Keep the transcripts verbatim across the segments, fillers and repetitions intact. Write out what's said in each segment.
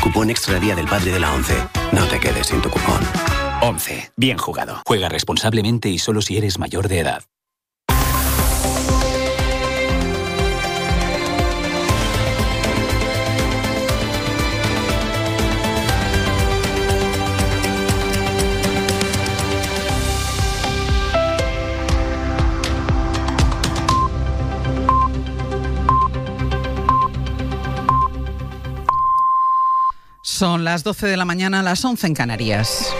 Cupón Extra Día del Padre de la ONCE. No te quedes sin tu cupón. ONCE. Bien jugado. Juega responsablemente y solo si eres mayor de edad. Son las doce de la mañana, las once en Canarias.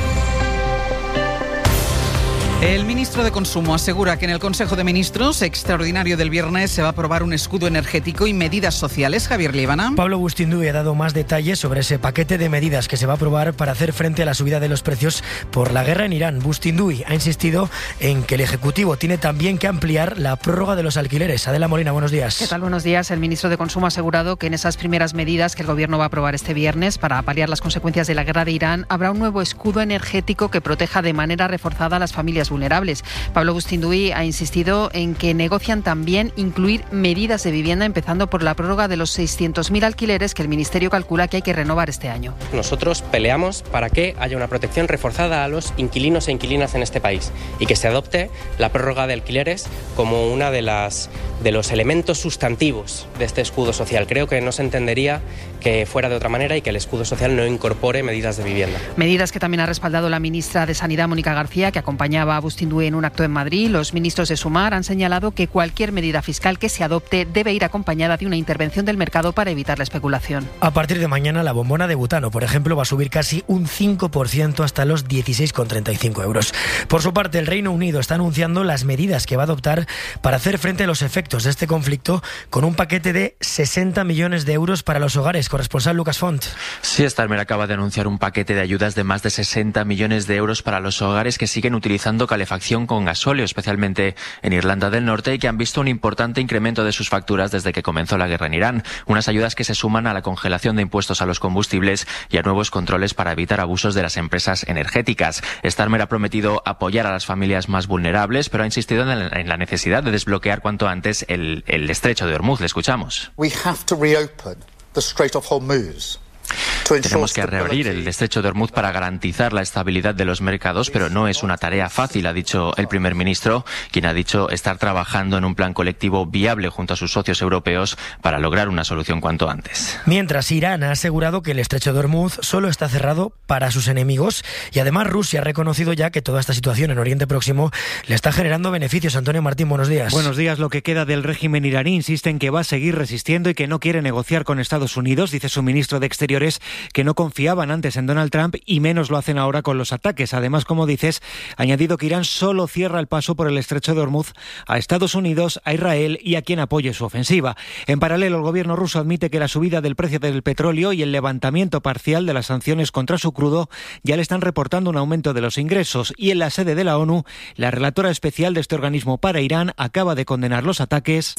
El ministro de Consumo asegura que en el Consejo de Ministros extraordinario del viernes se va a aprobar un escudo energético y medidas sociales. Javier Líbana. Pablo Bustinduy ha dado más detalles sobre ese paquete de medidas que se va a aprobar para hacer frente a la subida de los precios por la guerra en Irán. Bustinduy ha insistido en que el Ejecutivo tiene también que ampliar la prórroga de los alquileres. Adela Molina, buenos días. ¿Qué tal? Buenos días. El ministro de Consumo ha asegurado que en esas primeras medidas que el Gobierno va a aprobar este viernes para paliar las consecuencias de la guerra de Irán habrá un nuevo escudo energético que proteja de manera reforzada a las familias vulnerables. Pablo Bustinduy ha insistido en que negocian también incluir medidas de vivienda, empezando por la prórroga de los seiscientos mil alquileres que el Ministerio calcula que hay que renovar este año. Nosotros peleamos para que haya una protección reforzada a los inquilinos e inquilinas en este país y que se adopte la prórroga de alquileres como una de las de los elementos sustantivos de este escudo social. Creo que no se entendería que fuera de otra manera y que el escudo social no incorpore medidas de vivienda. Medidas que también ha respaldado la ministra de Sanidad, Mónica García, que acompañaba a Bustinduy en un acto en Madrid. Los ministros de Sumar han señalado que cualquier medida fiscal que se adopte debe ir acompañada de una intervención del mercado para evitar la especulación. A partir de mañana, la bombona de butano, por ejemplo, va a subir casi un cinco por ciento hasta los dieciséis con treinta y cinco euros. Por su parte, el Reino Unido está anunciando las medidas que va a adoptar para hacer frente a los efectos de este conflicto, con un paquete de sesenta millones de euros para los hogares. Corresponsal Lucas Font. Sí, Starmer acaba de anunciar un paquete de ayudas de más de sesenta millones de euros para los hogares que siguen utilizando calefacción con gasóleo, especialmente en Irlanda del Norte, y que han visto un importante incremento de sus facturas desde que comenzó la guerra en Irán. Unas ayudas que se suman a la congelación de impuestos a los combustibles y a nuevos controles para evitar abusos de las empresas energéticas. Starmer ha prometido apoyar a las familias más vulnerables, pero ha insistido en la, en la necesidad de desbloquear cuanto antes el, el estrecho de Hormuz. Le escuchamos. We have to reopen the Strait of Hormuz. Tenemos que reabrir el estrecho de Hormuz para garantizar la estabilidad de los mercados, pero no es una tarea fácil, ha dicho el primer ministro, quien ha dicho estar trabajando en un plan colectivo viable junto a sus socios europeos para lograr una solución cuanto antes. Mientras, Irán ha asegurado que el estrecho de Hormuz solo está cerrado para sus enemigos, y además Rusia ha reconocido ya que toda esta situación en Oriente Próximo le está generando beneficios. Antonio Martín, buenos días. Buenos días. Lo que queda del régimen iraní insiste en que va a seguir resistiendo y que no quiere negociar con Estados Unidos. Dice su ministro de Exteriores que no confiaban antes en Donald Trump y menos lo hacen ahora con los ataques. Además, como dices, ha añadido que Irán solo cierra el paso por el estrecho de Hormuz a Estados Unidos, a Israel y a quien apoye su ofensiva. En paralelo, el gobierno ruso admite que la subida del precio del petróleo y el levantamiento parcial de las sanciones contra su crudo ya le están reportando un aumento de los ingresos. Y en la sede de la ONU, la relatora especial de este organismo para Irán acaba de condenar los ataques.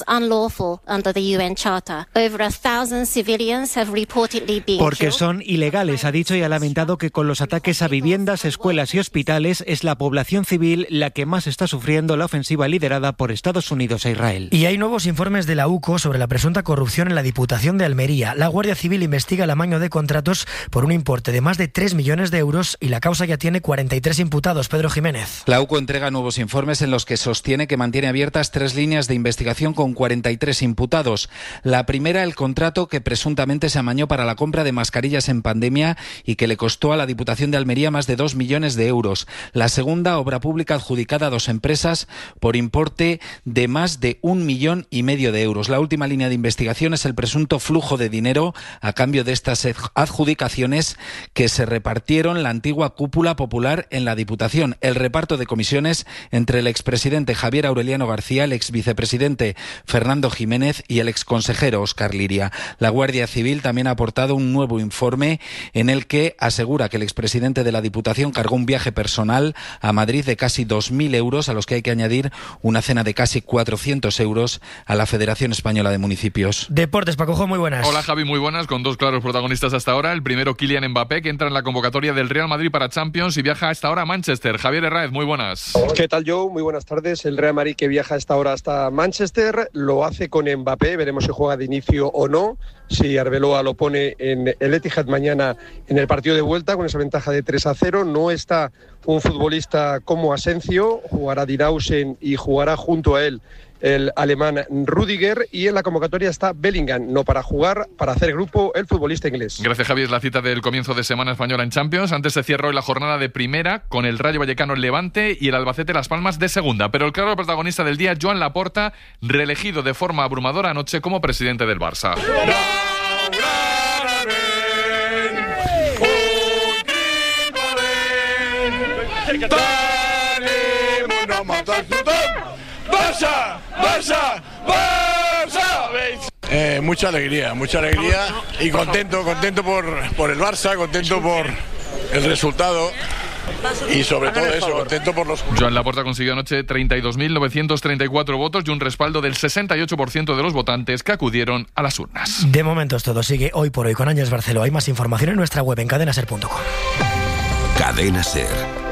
Porque son ilegales, ha dicho, y ha lamentado que con los ataques a viviendas, escuelas y hospitales es la población civil la que más está sufriendo la ofensiva liderada por Estados Unidos e Israel. Y hay nuevos informes de la U C O sobre la presunta corrupción en la Diputación de Almería. La Guardia Civil investiga el amaño de contratos por un importe de más de tres millones de euros y la causa ya tiene cuarenta y tres imputados. Pedro Jiménez. La U C O entrega nuevos informes en los que sostiene que mantiene abiertas tres líneas de investigación con cuarenta y tres imputados. La primera, el contrato que presuntamente se amañó para la compra de mascarillas en pandemia y que le costó a la Diputación de Almería más de dos millones de euros. La segunda, obra pública adjudicada a dos empresas por importe de más de un millón y medio de euros. La última línea de investigación es el presunto flujo de dinero a cambio de estas adjudicaciones que se repartieron la antigua cúpula popular en la Diputación. El reparto de comisiones entre el expresidente Javier Aureliano García, el exvicepresidente Fernando Jiménez y el exconsejero Óscar Liria. La Guardia Civil también ha aportado un nuevo informe en el que asegura que el expresidente de la Diputación cargó un viaje personal a Madrid de casi dos mil euros, a los que hay que añadir una cena de casi cuatrocientos euros a la Federación Española de Municipios. Deportes, Pacojo, muy buenas. Hola Javi, muy buenas, con dos claros protagonistas hasta ahora. El primero, Kylian Mbappé, que entra en la convocatoria del Real Madrid para Champions y viaja hasta ahora a Manchester. Javier Herráez, muy buenas. ¿Qué tal, Joe? Muy buenas tardes. El Real Madrid, que viaja hasta ahora hasta Manchester, lo hace con Mbappé, veremos si juega de inicio o no. Si Arbeloa lo pone en el Etihad Etihad mañana en el partido de vuelta con esa ventaja de tres a cero. No está un futbolista como Asensio, jugará Dinausen y jugará junto a él el alemán Rüdiger, y en la convocatoria está Bellingham, no para jugar, para hacer grupo el futbolista inglés. Gracias, Javi. Es la cita del comienzo de semana española en Champions. Antes se cierra hoy la jornada de primera con el Rayo Vallecano en Levante y el Albacete Las Palmas de segunda. Pero el claro protagonista del día, Joan Laporta, reelegido de forma abrumadora anoche como presidente del Barça. ¡Barça! ¡Barça! ¡Barça! Eh, mucha alegría, mucha alegría y contento, contento por, por el Barça, contento por el resultado y sobre todo eso, contento por los... Joan Laporta consiguió anoche treinta y dos mil novecientos treinta y cuatro votos y un respaldo del sesenta y ocho por ciento de los votantes que acudieron a las urnas. De momento es todo. Sigue Hoy por Hoy con Ángeles Barceló. Hay más información en nuestra web en cadena ser punto com. Cadena Ser.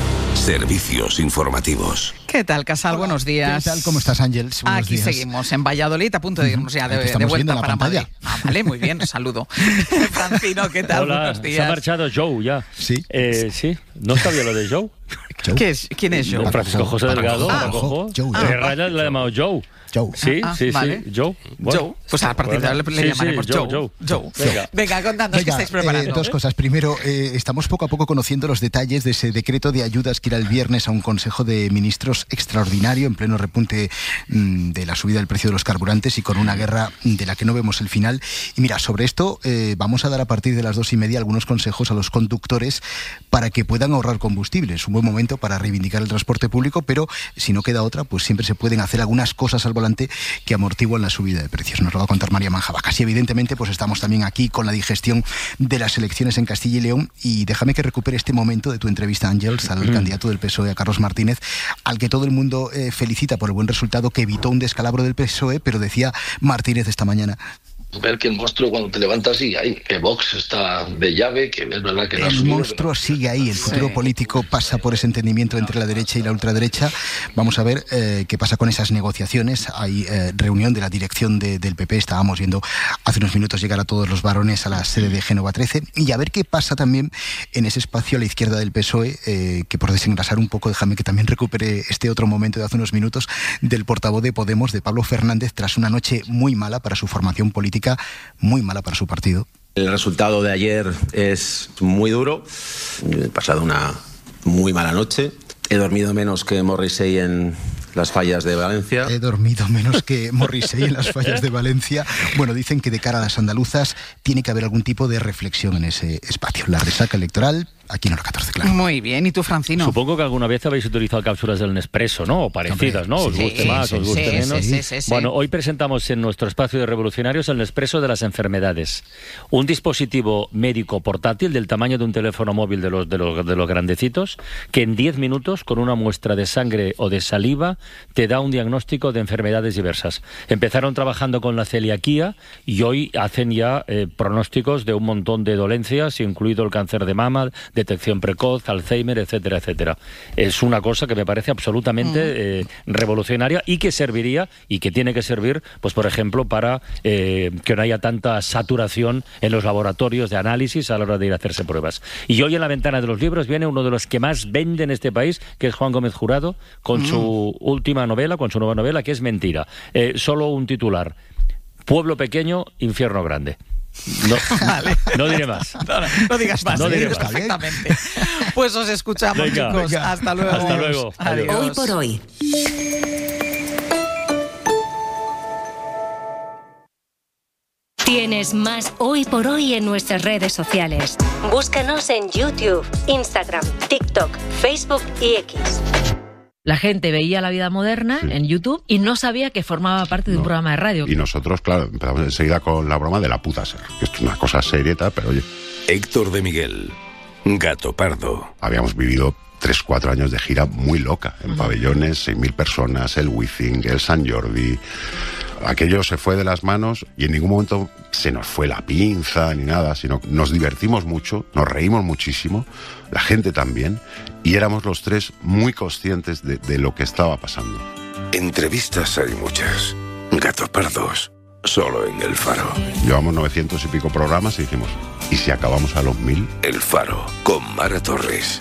Servicios informativos. ¿Qué tal, Casal? Buenos días. ¿Qué tal? ¿Cómo estás, Ángeles? Buenos Aquí días. seguimos, en Valladolid, a punto de irnos ya de, de vuelta para Madrid. Ah, vale, muy bien, saludo. Francino, ¿qué tal? Hola, buenos días. se ha marchado Joe ya. Sí. Eh, sí, ¿no sabía lo de Joe? ¿Qué es? ¿Quién es Joe? Francisco José Delgado. Ah, Joe. Ah, Herrera le ha llamado Joe. Joe. Sí, ah, sí, vale. sí. Joe. Bueno. Joe. Pues a partir de ahora le, le sí, llamaremos sí, Joe. Joe. Joe. Venga, Venga contadnos qué estáis preparando. Eh, dos cosas. Primero, eh, estamos poco a poco conociendo los detalles de ese decreto de ayudas que irá el viernes a un Consejo de Ministros extraordinario en pleno repunte mmm, de la subida del precio de los carburantes y con una guerra de la que no vemos el final. Y mira, sobre esto eh, vamos a dar a partir de las dos y media algunos consejos a los conductores para que puedan ahorrar combustible. Es un buen momento para reivindicar el transporte público, pero si no queda otra, pues siempre se pueden hacer algunas cosas al volante que amortiguan la subida de precios. Nos lo va a contar María Manjabacas. Y evidentemente pues estamos también aquí con la digestión de las elecciones en Castilla y León, y déjame que recupere este momento de tu entrevista, Ángels, al mm. candidato del P S O E, a Carlos Martínez, al que todo el mundo eh, felicita por el buen resultado, que evitó un descalabro del P S O E, pero decía Martínez esta mañana: ver que el monstruo cuando te levantas sigue ahí, que Vox está de llave, que es verdad que no ha el subido, monstruo no... sigue ahí, el futuro sí. político pasa por ese entendimiento entre la derecha y la ultraderecha. Vamos a ver eh, qué pasa con esas negociaciones. Hay eh, reunión de la dirección de, del P P, estábamos viendo hace unos minutos llegar a todos los varones a la sede de Génova trece, y a ver qué pasa también en ese espacio a la izquierda del P S O E, eh, que por desengrasar un poco, déjame que también recupere este otro momento de hace unos minutos del portavoz de Podemos, de Pablo Fernández, tras una noche muy mala para su formación política, muy mala para su partido. El resultado de ayer es muy duro. He pasado una muy mala noche. He dormido menos que Morrissey en las fallas de Valencia. He dormido menos que Morrissey en las fallas de Valencia. Bueno, dicen que de cara a las andaluzas tiene que haber algún tipo de reflexión en ese espacio. La resaca electoral aquí en Hora catorce, claro. Muy bien, ¿y tú, Francino? Supongo que alguna vez habéis utilizado cápsulas del Nespresso, ¿no? O parecidas, Hombre, ¿no? sí, Os guste sí, más, sí, os guste sí, menos. sí, sí, sí. Bueno, hoy presentamos en nuestro espacio de revolucionarios el Nespresso de las enfermedades. Un dispositivo médico portátil del tamaño de un teléfono móvil de los, de los, de los grandecitos, que en diez minutos, con una muestra de sangre o de saliva, te da un diagnóstico de enfermedades diversas. Empezaron trabajando con la celiaquía y hoy hacen ya eh, pronósticos de un montón de dolencias, incluido el cáncer de mama, detección precoz, Alzheimer, etcétera, etcétera. Es una cosa que me parece absolutamente mm. eh, revolucionaria y que serviría y que tiene que servir, pues por ejemplo, para eh, que no haya tanta saturación en los laboratorios de análisis a la hora de ir a hacerse pruebas. Y hoy en la ventana de los libros viene uno de los que más vende en este país, que es Juan Gómez Jurado, con mm. su última novela, con su nueva novela, que es Mentira. Eh, solo un titular: Pueblo pequeño, infierno grande. No, vale. no diré más. No, no, no digas más. No diré más. Perfectamente. Pues os escuchamos, venga, chicos. Venga. Hasta luego. Hasta luego. Adiós. Hoy por hoy. Tienes más Hoy por Hoy en nuestras redes sociales. Búscanos en YouTube, Instagram, TikTok, Facebook y X. La gente veía La Vida Moderna sí. en YouTube y no sabía que formaba parte de un no. programa de radio. Y nosotros, claro, empezamos enseguida con la broma de la puta ser, que esto es una cosa serieta, pero oye... Héctor de Miguel, Gato Pardo. Habíamos vivido tres, cuatro años de gira muy loca, en uh-huh. pabellones, seis mil personas, el Wizzing, el San Jordi... Aquello se fue de las manos y en ningún momento se nos fue la pinza ni nada, sino que nos divertimos mucho, nos reímos muchísimo, la gente también, y éramos los tres muy conscientes de, de lo que estaba pasando. Entrevistas hay muchas, Gato Pardos solo en El Faro. Llevamos novecientos y pico programas y dijimos, ¿y si acabamos a los mil? El Faro, con Mara Torres.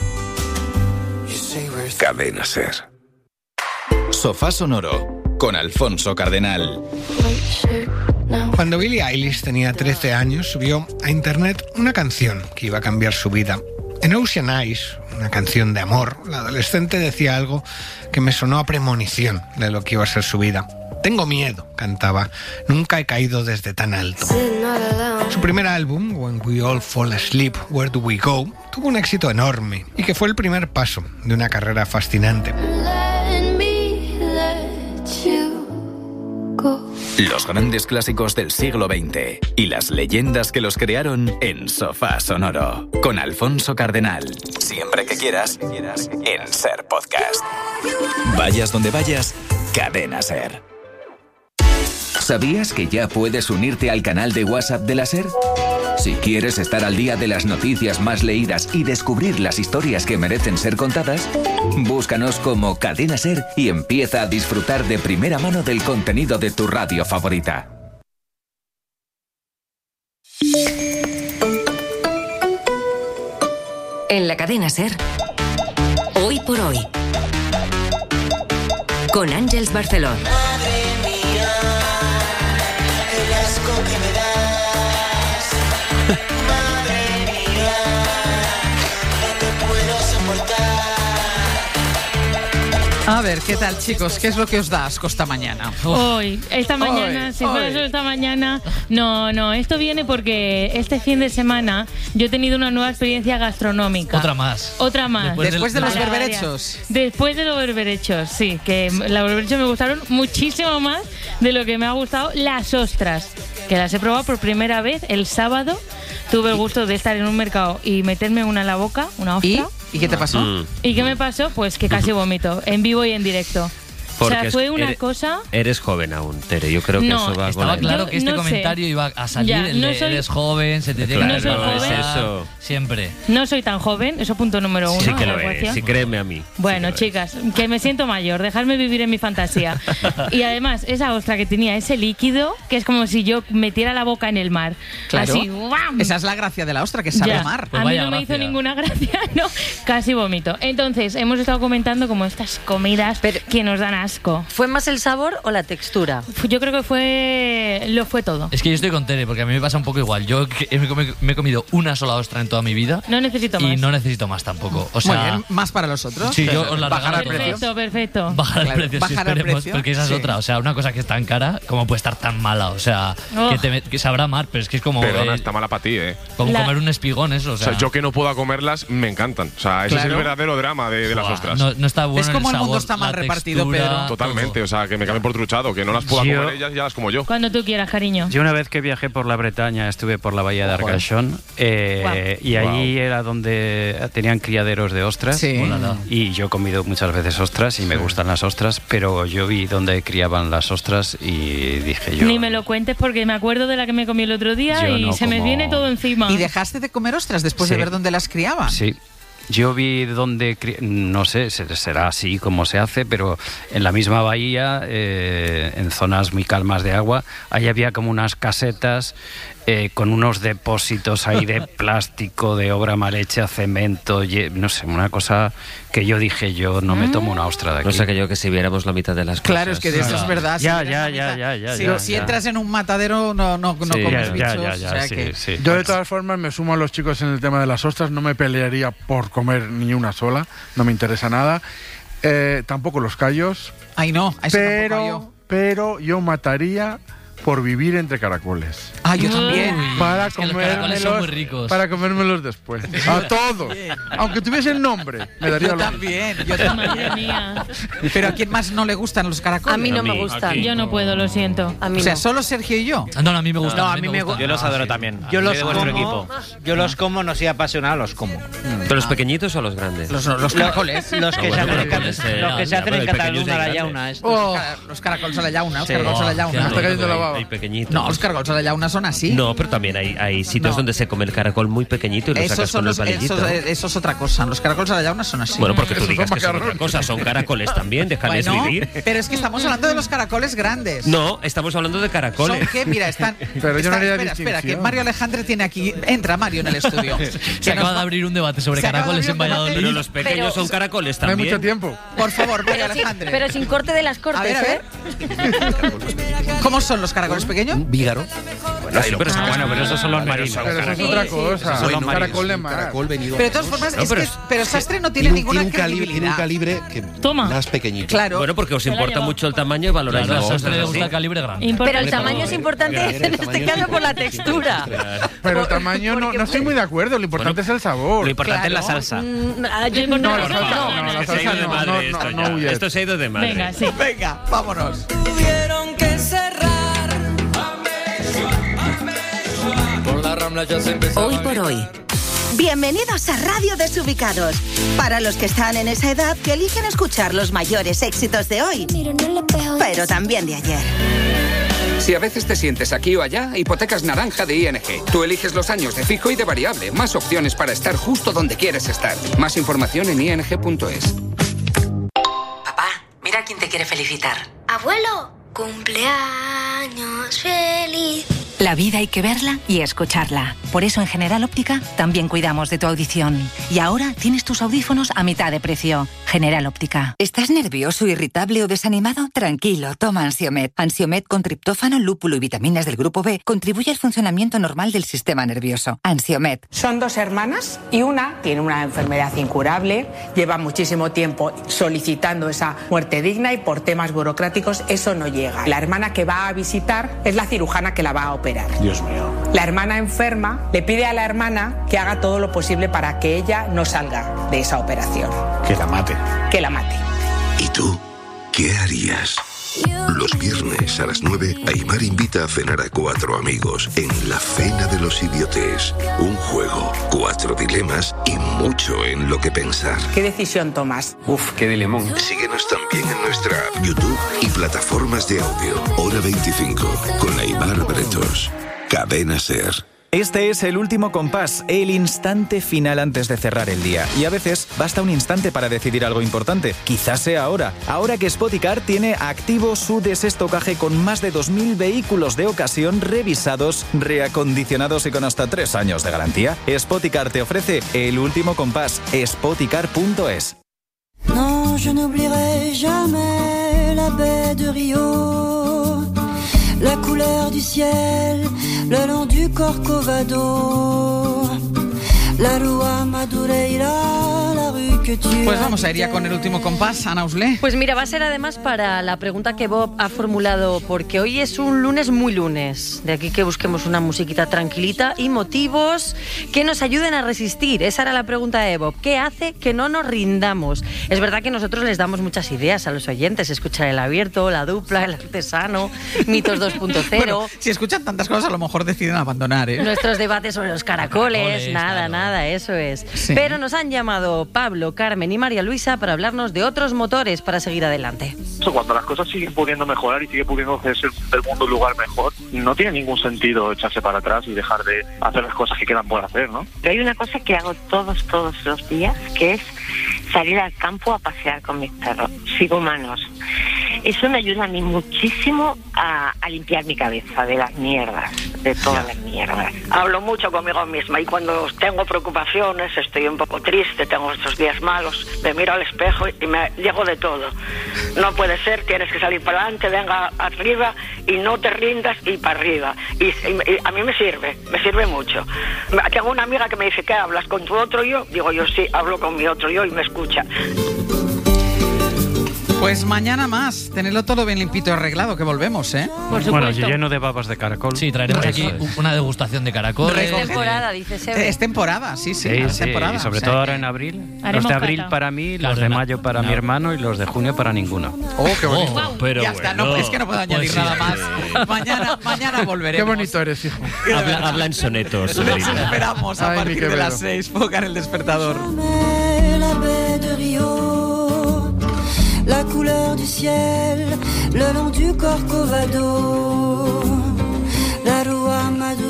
Cadena SER. Sofá Sonoro, con Alfonso Cardenal. Cuando Billie Eilish tenía trece años, subió a internet una canción que iba a cambiar su vida. En Ocean Eyes, una canción de amor, la adolescente decía algo que me sonó a premonición de lo que iba a ser su vida. Tengo miedo, cantaba. Nunca he caído desde tan alto. Su primer álbum, When We All Fall Asleep, Where Do We Go?, tuvo un éxito enorme y que fue el primer paso de una carrera fascinante. Los grandes clásicos del siglo veinte y las leyendas que los crearon en Sofá Sonoro, con Alfonso Cardenal. Siempre que quieras, en SER Podcast. Vayas donde vayas, Cadena SER. ¿Sabías que ya puedes unirte al canal de WhatsApp de la SER? Si quieres estar al día de las noticias más leídas y descubrir las historias que merecen ser contadas, búscanos como Cadena SER y empieza a disfrutar de primera mano del contenido de tu radio favorita. En la Cadena SER, Hoy por Hoy, con Àngels Barceló. A ver, ¿qué tal, chicos? ¿Qué es lo que os da asco esta mañana? Hoy, esta mañana, hoy, si fuera hoy. solo esta mañana, no, no, esto viene porque este fin de semana yo he tenido una nueva experiencia gastronómica. Otra más. Otra más. Después, Después de, de los Para berberechos. varias. Después de los berberechos, sí, que los berberechos me gustaron muchísimo más de lo que me ha gustado las ostras, que las he probado por primera vez el sábado. Tuve el gusto de estar en un mercado y meterme una en la boca, una ostra. ¿Y? ¿Y qué te pasó? Mm. ¿Y qué me pasó? Pues que casi vomito, en vivo y en directo. Porque o sea, fue una eres, cosa... Eres joven aún, Tere. Yo creo que No, eso va Estaba con claro Yo que este no comentario sé. iba a salir. Ya, el no de, soy- eres joven, se te tiene Claro, No soy que joven. es eso. Siempre. No soy tan joven, eso punto número uno. Sí que en lo la eres, ecuación. sí, créeme a mí. Bueno, Sí que lo chicas, que me siento mayor, dejadme vivir en mi fantasía. Y además, esa ostra que tenía ese líquido, que es como si yo metiera la boca en el mar. Claro. Así, ¡guam! Esa es la gracia de la ostra, que sabe Ya. a mar. Pues a mí vaya no me gracia. hizo ninguna gracia, no, casi vomito. Entonces, hemos estado comentando como estas comidas que nos dan asco. ¿Fue más el sabor o la textura? Yo creo que fue lo fue todo. Es que yo estoy con Tere, porque a mí me pasa un poco igual. Yo que- me he comi- me he comido una sola ostra en toda mi vida No necesito más. y no necesito más tampoco. O sea, Muy bien, más para los otros. sí, yo os la Bajar regalo al a todos. precio. Perfecto, perfecto. Bajar el Claro, precio, sí, bajar el esperemos, precio, porque esa es sí. otra. O sea, una cosa que es tan cara, ¿cómo puede estar tan mala? O sea, Oh. que, te me- que sabrá mal, pero es que es como, Perdona, eh, está mala para ti, ¿eh? como La- comer un espigón eso. O O sea, sea, yo que no puedo comerlas, me encantan. O sea, ese es el Claro. verdadero drama de, de las buah, ostras. no, no está bueno Es como el el mundo sabor, está mal la repartido, textura, Pedro. Totalmente, todo. o sea, que me caben por truchado, que no las pueda Yo- comer ellas, ya las como yo. Cuando tú quieras, cariño. Yo una vez que viajé por la Bretaña estuve por la bahía de Arcachon eh, y allí era donde tenían criaderos de ostras Sí. Ólala. y yo he comido muchas veces ostras y me gustan las ostras, pero yo vi dónde criaban las ostras y dije yo... Ni me lo cuentes porque me acuerdo de la que me comí el otro día Yo y no se me como- viene todo encima. ¿Y dejaste de comer ostras después Sí. de ver dónde las criaban? Sí. Yo vi dónde, cri- no sé, se- será así como se hace, pero en la misma bahía, eh, en zonas muy calmas de agua, ahí había como unas casetas eh, con unos depósitos ahí de plástico, de obra mal hecha, cemento, ye- no sé, una cosa que yo dije, yo no me tomo una ostra de aquí. No sé que yo que si viéramos la mitad de las cosas. Claro, es que de eso es verdad. Ya, si ya, miras la ya, mitad- ya, ya, Si, ya, si ya. entras en un matadero, no, no, no Sí, comes ya, bichos. ya, ya, o sea sí, que- sí. Yo de todas formas me sumo a los chicos en el tema de las ostras, no me pelearía por comer ni una sola, no me interesa nada. Eh, tampoco los callos. Ay, no, a eso tampoco pero, yo. pero yo mataría por vivir entre caracoles. Ah, yo también. Para Es que los caracoles son muy comérmelos, ricos. para comérmelos después. A todos. Aunque tuviesen nombre, me daría Yo lo también, yo también. Madre mía. Pero ¿a quién más no le gustan los caracoles? A mí no A me mí, gustan. aquí. Yo no puedo, lo siento. A mí O sea, no. solo Sergio y yo. Ah, No, no, a mí me gusta. No, a mí me gusta. Yo los adoro también. Yo los como, equipo. yo los como, no soy apasionado, los como. ¿Pero los pequeñitos o los grandes? Los, los caracoles. Los que Ah, se bueno, hacen en, caracoles, Cat- eh, los que se ya, hacen pero en el Cataluña, pequeño la es yauna. estos. Los, cara- los caracoles a la llauna, los Sí. caracoles a la Oh, llauna. qué está cayendo rico. la baba. Claro. pequeñitos. No, los caracoles a la llauna son así. No, pero también hay, hay sitios No. donde se come el caracol muy pequeñito y lo Esos sacas son con los, el palillito. eso, eso es otra cosa. Los caracoles a la llauna son así. Bueno, porque tú Esos digas son que son otra macarrones. cosa, son caracoles también, déjales Bueno, vivir. pero es que estamos hablando de los caracoles grandes. No, estamos hablando de caracoles. Son que, mira, están. Pero yo está- no haría espera, espera, que distinción. Mario Alejandre tiene aquí. Entra Mario en el estudio. Se Que acaba nos- de abrir un debate sobre Se acaba de caracoles en abrir un debate. Valladolid. Pero los pequeños Pero- son caracoles No hay también. mucho tiempo. Por favor, Mario Pero, sin, Alejandre. pero sin corte de las cortes, A ver, a ver. ¿eh? ¿Cómo son los caracoles pequeños? Vígaro. Bueno, sí, pero Ah, bueno, pero esos son los marinos. Pero eso es Sí, otra sí, cosa. son los Un marinos. caracol de mar. Caracol venido. Pero de todas formas, No, es pero que, es- pero Sastre no tiene, ninguna tiene un calibre, tiene un credibilidad. calibre que Toma. más pequeñito. Claro. Bueno, porque os Se la importa lleva. mucho el tamaño y valoráis Claro, las a Sastre le cosas gusta el así. calibre grande. Importa Pero el el tamaño sabor. es importante Claro, en el este tamaño caso es por la importante. textura. Pero Por- tamaño no, porque no estoy muy de acuerdo. Lo importante es el sabor. Lo importante Claro. es la salsa. Mm, ah, yo- No, no, la por salsa favor. no, la Se ha salsa ido de no, madre no, esto no, ya. no huyes. Esto se ha ido de madre. Venga, sí. Venga, vámonos. Tuvieron que cerrar. Por la Rambla ya se empezaba Hoy por hoy. Bienvenidos a Radio Desubicados. Para los que están en esa edad que eligen escuchar los mayores éxitos de hoy, pero también de ayer. Si a veces te sientes aquí o allá, Hipotecas Naranja de I N G. Tú eliges los años de fijo y de variable. Más opciones para estar justo donde quieres estar. Más información en i n g punto es. Papá, mira quién te quiere felicitar. Abuelo, cumpleaños feliz. La vida hay que verla y escucharla. Por eso en General Óptica también cuidamos de tu audición. Y ahora tienes tus audífonos a mitad de precio. General Óptica. ¿Estás nervioso, irritable o desanimado? Tranquilo, toma Ansiomed. Ansiomed con triptófano, lúpulo y vitaminas del grupo B contribuye al funcionamiento normal del sistema nervioso. Ansiomed. Son dos hermanas y una tiene una enfermedad incurable, lleva muchísimo tiempo solicitando esa muerte digna y por temas burocráticos eso no llega. La hermana que va a visitar es la cirujana que la va a operar. Dios mío. La hermana enferma le pide a la hermana que haga todo lo posible para que ella no salga de esa operación. Que la mate. Que la mate. ¿Y tú qué harías? Los viernes a las nueve, Aimar invita a cenar a cuatro amigos en La Cena de los Idiotes. Un juego, cuatro dilemas y mucho en lo que pensar. ¿Qué decisión tomas? Uf, qué dilemón. Síguenos también en nuestra app, YouTube y plataformas de audio. Hora veinticinco, con Aimar Bretos. Cadena SER. Este es el último compás, el instante final antes de cerrar el día. Y a veces basta un instante para decidir algo importante. Quizás sea ahora. Ahora que Spoticar tiene activo su desestocaje con más de dos mil vehículos de ocasión revisados, reacondicionados y con hasta tres años de garantía. Spoticar te ofrece el último compás. Spoticar punto es. Non, je n'oublierai jamais la baie de Rio, la couleur du ciel, le long du Corcovado, la rua Madureira, la rue que tu Pues vamos a ir ya con el último compás, Ana Uslé. Pues mira, va a ser además para la pregunta que Bob ha formulado, porque hoy es un lunes muy lunes. De aquí que busquemos una musiquita tranquilita y motivos que nos ayuden a resistir. Esa era la pregunta de Bob. ¿Qué hace que no nos rindamos? Es verdad que nosotros les damos muchas ideas a los oyentes. Escuchar El Abierto, La Dupla, El Artesano, Mitos dos punto cero. Bueno, si escuchan tantas cosas, a lo mejor deciden abandonar, ¿eh? Nuestros debates sobre los caracoles, Caracoles, nada, claro. nada, eso es. Sí. Pero nos han llamado Pablo, Carmen y María Luisa para hablarnos de otros motores para seguir adelante. Cuando las cosas siguen pudiendo mejorar y sigue pudiendo hacerse del mundo un lugar mejor, no tiene ningún sentido echarse para atrás y dejar de hacer las cosas que quedan por hacer, ¿no? Pero hay una cosa que hago todos, todos los días, que es salir al campo a pasear con mis perros. Sigo humanos. Eso me ayuda a mí muchísimo a, a limpiar mi cabeza de las mierdas, de todas las mierdas. Hablo mucho conmigo misma y cuando tengo preocupaciones, estoy un poco triste, tengo estos días malos, me miro al espejo y me llego de todo. No puede ser, tienes que salir para adelante, venga arriba y no te rindas y para arriba. Y, y- y a mí me sirve, me sirve mucho. Me- Tengo una amiga que me dice, ¿qué hablas con tu otro yo? Digo yo, sí, hablo con mi otro yo y me escucha. Pues mañana más. Tenedlo todo bien limpito y arreglado, que volvemos, ¿eh? Bueno, lleno de babas de caracol. Sí, traeremos aquí Eso es. una degustación de caracoles. Es temporada, dice Sebe. Es temporada, sí, sí, Sí, es sí, temporada. y sobre o sea todo que- ahora en abril. Haremos Los de abril cata. para mí, Claro, los de no, mayo para no. mi hermano y los de junio para ninguno. Oh, qué bonito. Oh, pero ya está, no, bueno. es que no puedo añadir Pues nada sí. más. Mañana, mañana Qué volveremos. bonito eres, hijo. Habla, habla en sonetos. Los Severina. esperamos a Ay, mi partir de Quevedo. las seis. Pongan el despertador. la baie de Rio, la couleur du ciel, le long du Corcovado.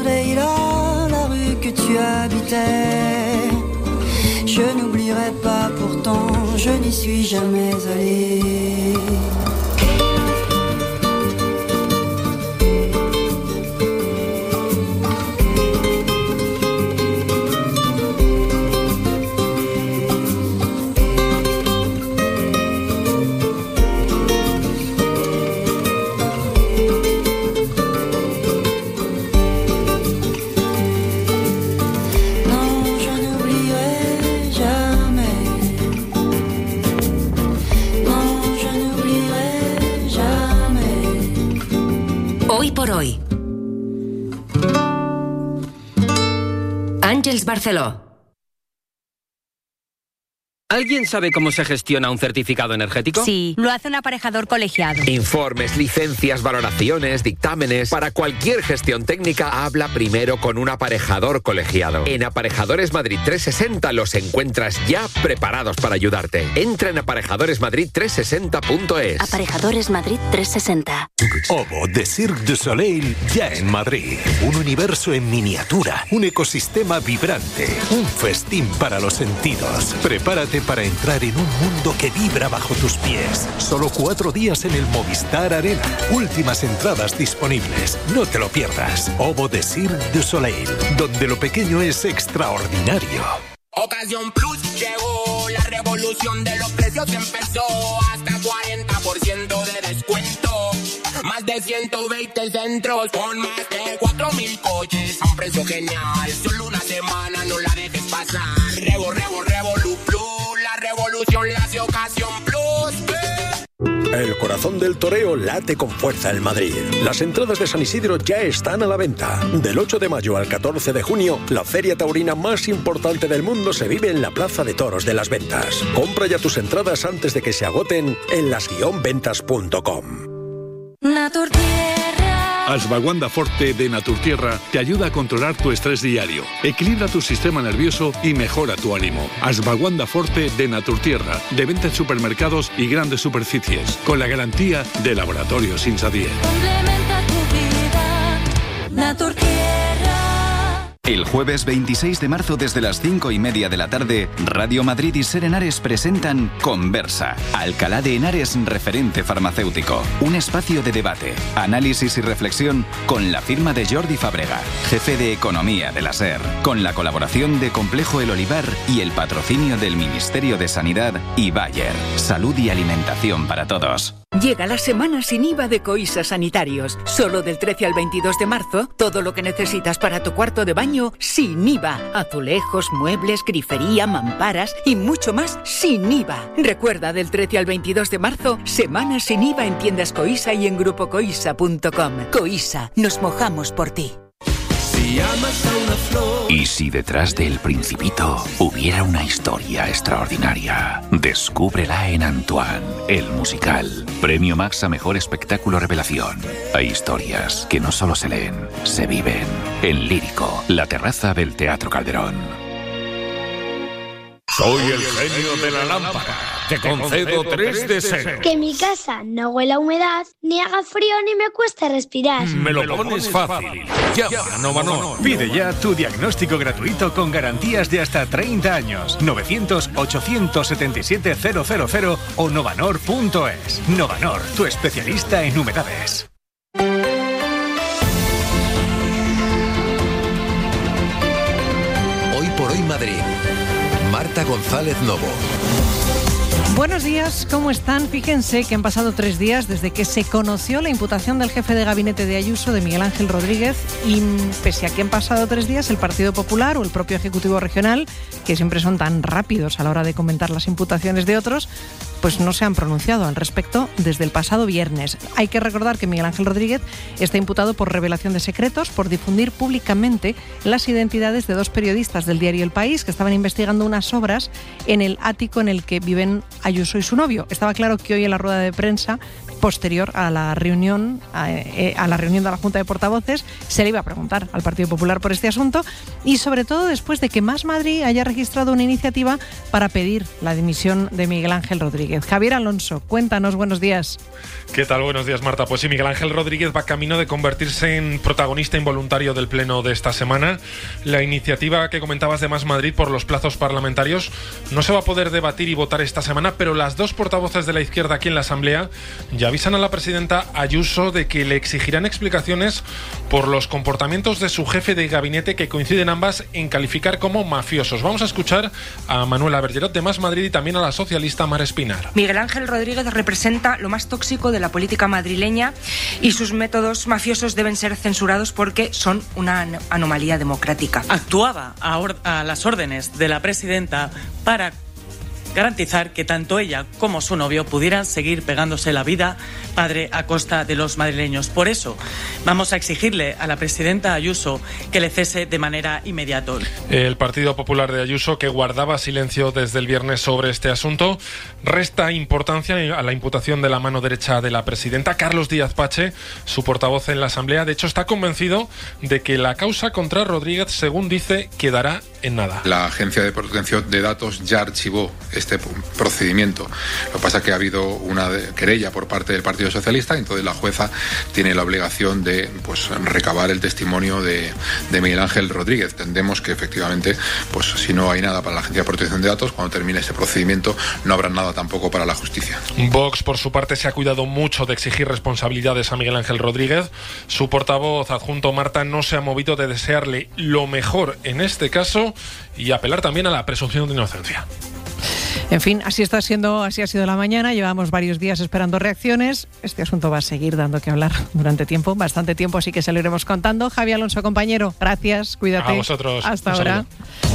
voudrais ir à la rue que tu habitais. Je n'oublierai pas, pourtant je n'y suis jamais allée. Hoy por hoy. Àngels Barceló. ¿Alguien sabe cómo se gestiona un certificado energético? Sí, lo hace un aparejador colegiado. Informes, licencias, valoraciones, dictámenes. Para cualquier gestión técnica, habla primero con un aparejador colegiado. En Aparejadores Madrid trescientos sesenta los encuentras ya preparados para ayudarte. Entra en aparejadores madrid trescientos sesenta punto es. Aparejadores Madrid trescientos sesenta. Ovo de Cirque du Soleil ya en Madrid. Un universo en miniatura, un ecosistema vibrante, un festín para los sentidos. Prepárate para entrar en un mundo que vibra bajo tus pies. Solo cuatro días en el Movistar Arena. Últimas entradas disponibles. No te lo pierdas. Ovo de Cirque du Soleil, donde lo pequeño es extraordinario. Ocasión Plus llegó, la revolución de los precios empezó. Hasta cuarenta por ciento de descuento. Más de ciento veinte centros con más de cuatro mil coches a un precio genial. Solo una semana, no la dejes pasar. Revo, revo, Revolu Plus, la revolución la hace Ocasión Plus. El corazón del toreo late con fuerza en Madrid. Las entradas de San Isidro ya están a la venta. Del ocho de mayo al catorce de junio, la feria taurina más importante del mundo se vive en la Plaza de Toros de Las Ventas. Compra ya tus entradas antes de que se agoten en las guion ventas punto com. Ashwagandha Forte de Naturtierra te ayuda a controlar tu estrés diario, equilibra tu sistema nervioso y mejora tu ánimo. Ashwagandha Forte de Naturtierra, de venta en supermercados y grandes superficies, con la garantía de Laboratorios Insadier. Complementa tu vida, Naturtierra. El jueves veintiséis de marzo desde las cinco y media de la tarde, Radio Madrid y Ser Henares presentan Conversa, Alcalá de Henares referente farmacéutico. Un espacio de debate, análisis y reflexión con la firma de Jordi Fábrega, jefe de Economía de la SER, con la colaboración de Complejo El Olivar y el patrocinio del Ministerio de Sanidad y Bayer. Salud y alimentación para todos. Llega la semana sin I V A de Coisa Sanitarios. Solo del trece al veintidós de marzo, todo lo que necesitas para tu cuarto de baño sin I V A. Azulejos, muebles, grifería, mamparas y mucho más sin I V A. Recuerda, del trece al veintidós de marzo, semana sin I V A en tiendas Coisa y en grupo coisa punto com. Coisa, nos mojamos por ti. Si amas a una flor. ¿Y si detrás del Principito hubiera una historia extraordinaria? Descúbrela en Antoine, el musical. Premio Max a Mejor Espectáculo Revelación. Hay historias que no solo se leen, se viven. En Lírico, la terraza del Teatro Calderón. Soy el genio de la lámpara. Te concedo tres deseos. Que mi casa no huela a humedad, ni haga frío, ni me cueste respirar. Me lo pones fácil. Llama a Novanor. Pide ya tu diagnóstico gratuito con garantías de hasta treinta años. novecientos, ochocientos setenta y siete, cero cero cero o novanor punto es. Novanor, tu especialista en humedades. Hoy por hoy Madrid. Marta González Novo. Buenos días, ¿cómo están? Fíjense que han pasado tres días desde que se conoció la imputación del jefe de gabinete de Ayuso, de Miguel Ángel Rodríguez, y pese a que han pasado tres días, el Partido Popular o el propio Ejecutivo Regional, que siempre son tan rápidos a la hora de comentar las imputaciones de otros, pues no se han pronunciado al respecto desde el pasado viernes. Hay que recordar que Miguel Ángel Rodríguez está imputado por revelación de secretos, por difundir públicamente las identidades de dos periodistas del diario El País que estaban investigando unas obras en el ático en el que viven Ayuso y su novio. Estaba claro que hoy en la rueda de prensa posterior a la reunión a, eh, a la reunión de la Junta de Portavoces. Se le iba a preguntar al Partido Popular por este asunto y sobre todo después de que Más Madrid haya registrado una iniciativa para pedir la dimisión de Miguel Ángel Rodríguez. Javier Alonso, cuéntanos, buenos días. ¿Qué tal? Buenos días, Marta. Pues sí, Miguel Ángel Rodríguez va camino de convertirse en protagonista involuntario del pleno de esta semana. La iniciativa que comentabas de Más Madrid por los plazos parlamentarios no se va a poder debatir y votar esta semana, pero las dos portavoces de la izquierda aquí en la Asamblea ya avisan a la presidenta Ayuso de que le exigirán explicaciones por los comportamientos de su jefe de gabinete, que coinciden ambas en calificar como mafiosos. Vamos a escuchar a Manuela Bergerot de Más Madrid y también a la socialista Mar Espinar. Miguel Ángel Rodríguez representa lo más tóxico de la política madrileña y sus métodos mafiosos deben ser censurados porque son una anomalía democrática. Actuaba a, or- a las órdenes de la presidenta para garantizar que tanto ella como su novio pudieran seguir pegándose la vida padre a costa de los madrileños. Por eso vamos a exigirle a la presidenta Ayuso que le cese de manera inmediata. El Partido Popular de Ayuso, que guardaba silencio desde el viernes sobre este asunto, resta importancia a la imputación de la mano derecha de la presidenta. Carlos Díaz Pache, su portavoz en la Asamblea, de hecho está convencido de que la causa contra Rodríguez, según dice, quedará en nada. La Agencia de Protección de Datos ya archivó este procedimiento. Lo que pasa es que ha habido una querella por parte del Partido Socialista y entonces la jueza tiene la obligación de pues recabar el testimonio de, de Miguel Ángel Rodríguez. Entendemos que efectivamente, pues si no hay nada para la Agencia de Protección de Datos, cuando termine ese procedimiento no habrá nada tampoco para la justicia. Vox, por su parte, se ha cuidado mucho de exigir responsabilidades a Miguel Ángel Rodríguez. Su portavoz adjunto Marta no se ha movido de desearle lo mejor en este caso y apelar también a la presunción de inocencia. En fin, así está siendo, así ha sido la mañana. Llevamos varios días esperando reacciones. Este asunto va a seguir dando que hablar durante tiempo, bastante tiempo, así que se lo iremos contando. Javi Alonso, compañero, gracias, cuídate. A vosotros. Hasta ahora.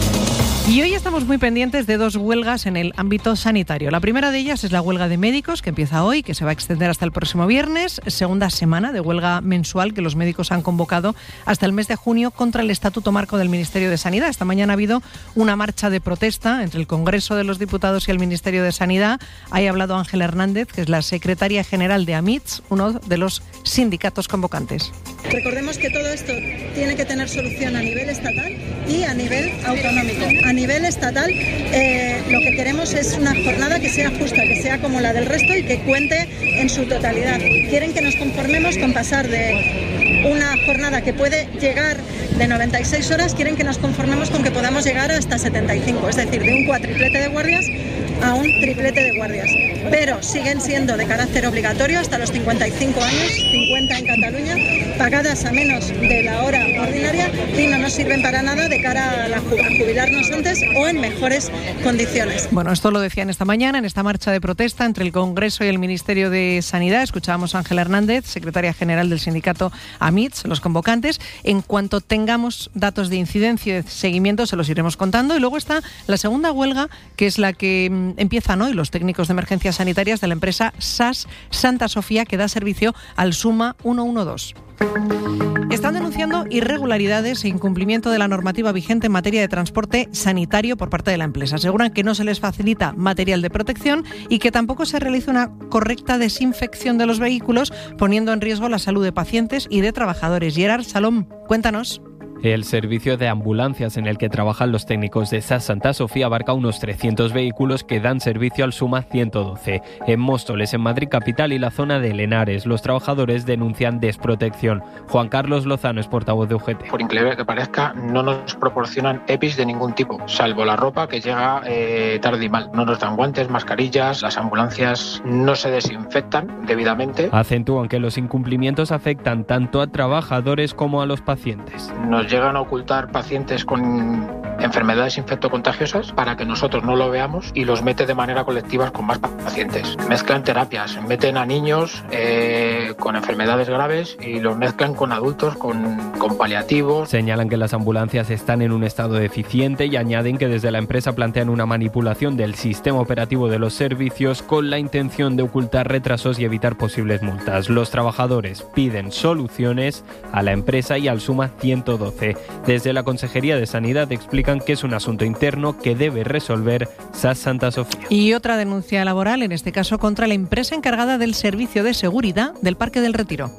Y hoy estamos muy pendientes de dos huelgas en el ámbito sanitario. La primera de ellas es la huelga de médicos, que empieza hoy, que se va a extender hasta el próximo viernes. Segunda semana de huelga mensual que los médicos han convocado hasta el mes de junio contra el Estatuto Marco del Ministerio de Sanidad. Esta mañana ha habido una marcha de protesta entre el Congreso de los Diputados y el Ministerio de Sanidad. Ahí ha hablado Ángela Hernández, que es la secretaria general de AMITS, uno de los sindicatos convocantes. Recordemos que todo esto tiene que tener solución a nivel estatal y a nivel autonómico. A nivel estatal, eh, lo que queremos es una jornada que sea justa, que sea como la del resto y que cuente en su totalidad. Quieren que nos conformemos con pasar de una jornada que puede llegar de noventa y seis horas, quieren que nos conformemos con que podamos llegar hasta setenta y cinco, es decir, de un cuatriplete de guardias a un triplete de guardias. Pero siguen siendo de carácter obligatorio hasta los cincuenta y cinco años, cincuenta en Cataluña, pagadas a menos de la hora ordinaria y no nos sirven para nada de cara a, la, a jubilarnos antes o en mejores condiciones. Bueno, esto lo decían esta mañana en esta marcha de protesta entre el Congreso y el Ministerio de Sanidad. Escuchábamos a Ángela Hernández, secretaria general del sindicato AMITS, los convocantes. En cuanto tengamos datos de incidencia y de seguimiento, se los iremos contando. Y luego está la segunda huelga, que es la que mmm, empiezan hoy los técnicos de emergencias sanitarias de la empresa S A S Santa Sofía, que da servicio al SUMA ciento doce. Están denunciando irregularidades e incumplimiento de la normativa vigente en materia de transporte sanitario por parte de la empresa. Aseguran que no se les facilita material de protección y que tampoco se realiza una correcta desinfección de los vehículos, poniendo en riesgo la salud de pacientes y de trabajadores. Gerard Salom, cuéntanos. El servicio de ambulancias en el que trabajan los técnicos de S A S Santa Sofía abarca unos trescientos vehículos que dan servicio al SUMA ciento doce. En Móstoles, en Madrid capital y la zona de Lenares, los trabajadores denuncian desprotección. Juan Carlos Lozano es portavoz de U G T. Por increíble que parezca, no nos proporcionan E P Is de ningún tipo, salvo la ropa que llega eh, tarde y mal. No nos dan guantes, mascarillas, las ambulancias no se desinfectan debidamente. Acentúan que los incumplimientos afectan tanto a trabajadores como a los pacientes. Nos llegan a ocultar pacientes con enfermedades infectocontagiosas para que nosotros no lo veamos y los mete de manera colectiva con más pacientes. Mezclan terapias, meten a niños eh, con enfermedades graves y los mezclan con adultos con, con paliativos. Señalan que las ambulancias están en un estado deficiente y añaden que desde la empresa plantean una manipulación del sistema operativo de los servicios con la intención de ocultar retrasos y evitar posibles multas. Los trabajadores piden soluciones a la empresa y al SUMA ciento doce. doce. Desde la Consejería de Sanidad explican que es un asunto interno que debe resolver S A S Santa Sofía. Y otra denuncia laboral, en este caso contra la empresa encargada del servicio de seguridad del Parque del Retiro.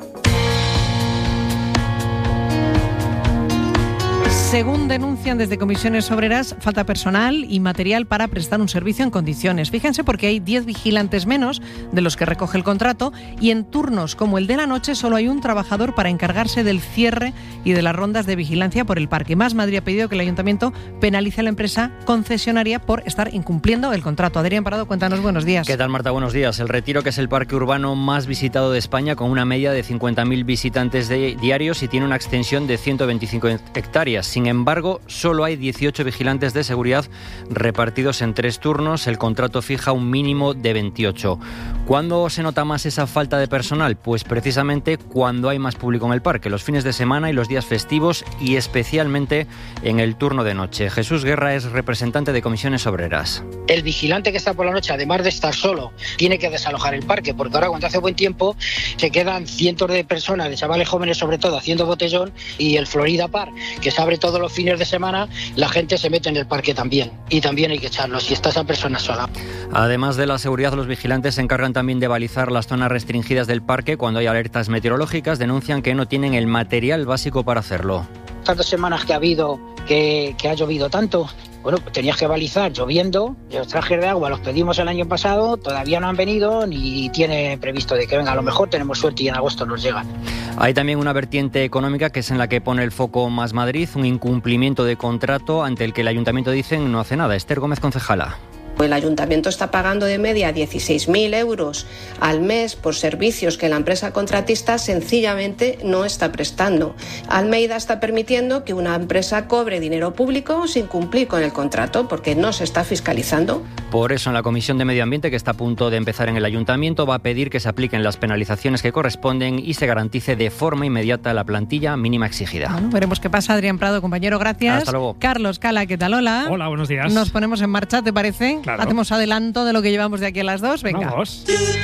Según denuncian desde comisiones obreras, falta personal y material para prestar un servicio en condiciones. Fíjense, porque hay diez vigilantes menos de los que recoge el contrato y en turnos como el de la noche solo hay un trabajador para encargarse del cierre y de las rondas de vigilancia por el parque. Más Madrid ha pedido que el Ayuntamiento penalice a la empresa concesionaria por estar incumpliendo el contrato. Adrián Parado, cuéntanos, buenos días. ¿Qué tal, Marta? Buenos días. El Retiro, que es el parque urbano más visitado de España, con una media de cincuenta mil visitantes de, diarios y tiene una extensión de ciento veinticinco hectáreas. Sin embargo, solo hay dieciocho vigilantes de seguridad repartidos en tres turnos. El contrato fija un mínimo de veintiocho. ¿Cuándo se nota más esa falta de personal? Pues precisamente cuando hay más público en el parque, los fines de semana y los días festivos, y especialmente en el turno de noche. Jesús Guerra es representante de Comisiones Obreras. El vigilante que está por la noche, además de estar solo, tiene que desalojar el parque, porque ahora, cuando hace buen tiempo, se quedan cientos de personas, de chavales jóvenes sobre todo, haciendo botellón, y el Florida Park, que se abre todos los fines de semana, la gente se mete en el parque también, y también hay que echarlo si está esa persona sola. Además de la seguridad, los vigilantes se encargan también de balizar las zonas restringidas del parque. Cuando hay alertas meteorológicas, denuncian que no tienen el material básico para hacerlo. Estas dos semanas que ha habido, que, que ha llovido tanto, bueno, pues tenías que balizar lloviendo. Los trajes de agua los pedimos el año pasado, todavía no han venido ni tienen previsto de que venga. A lo mejor tenemos suerte y en agosto nos llegan. Hay también una vertiente económica que es en la que pone el foco Más Madrid, un incumplimiento de contrato ante el que el Ayuntamiento dice no hace nada. Esther Gómez, concejala. El Ayuntamiento está pagando de media dieciséis mil euros al mes por servicios que la empresa contratista sencillamente no está prestando. Almeida está permitiendo que una empresa cobre dinero público sin cumplir con el contrato, porque no se está fiscalizando. Por eso, en la Comisión de Medio Ambiente, que está a punto de empezar en el Ayuntamiento, va a pedir que se apliquen las penalizaciones que corresponden y se garantice de forma inmediata la plantilla mínima exigida. Bueno, veremos qué pasa. Adrián Prado, compañero, gracias. Hasta luego. Carlos Cala, ¿qué tal? Hola. Hola, buenos días. Nos ponemos en marcha, ¿te parece? Claro. Hacemos adelanto de lo que llevamos de aquí a las dos. Venga. Vamos.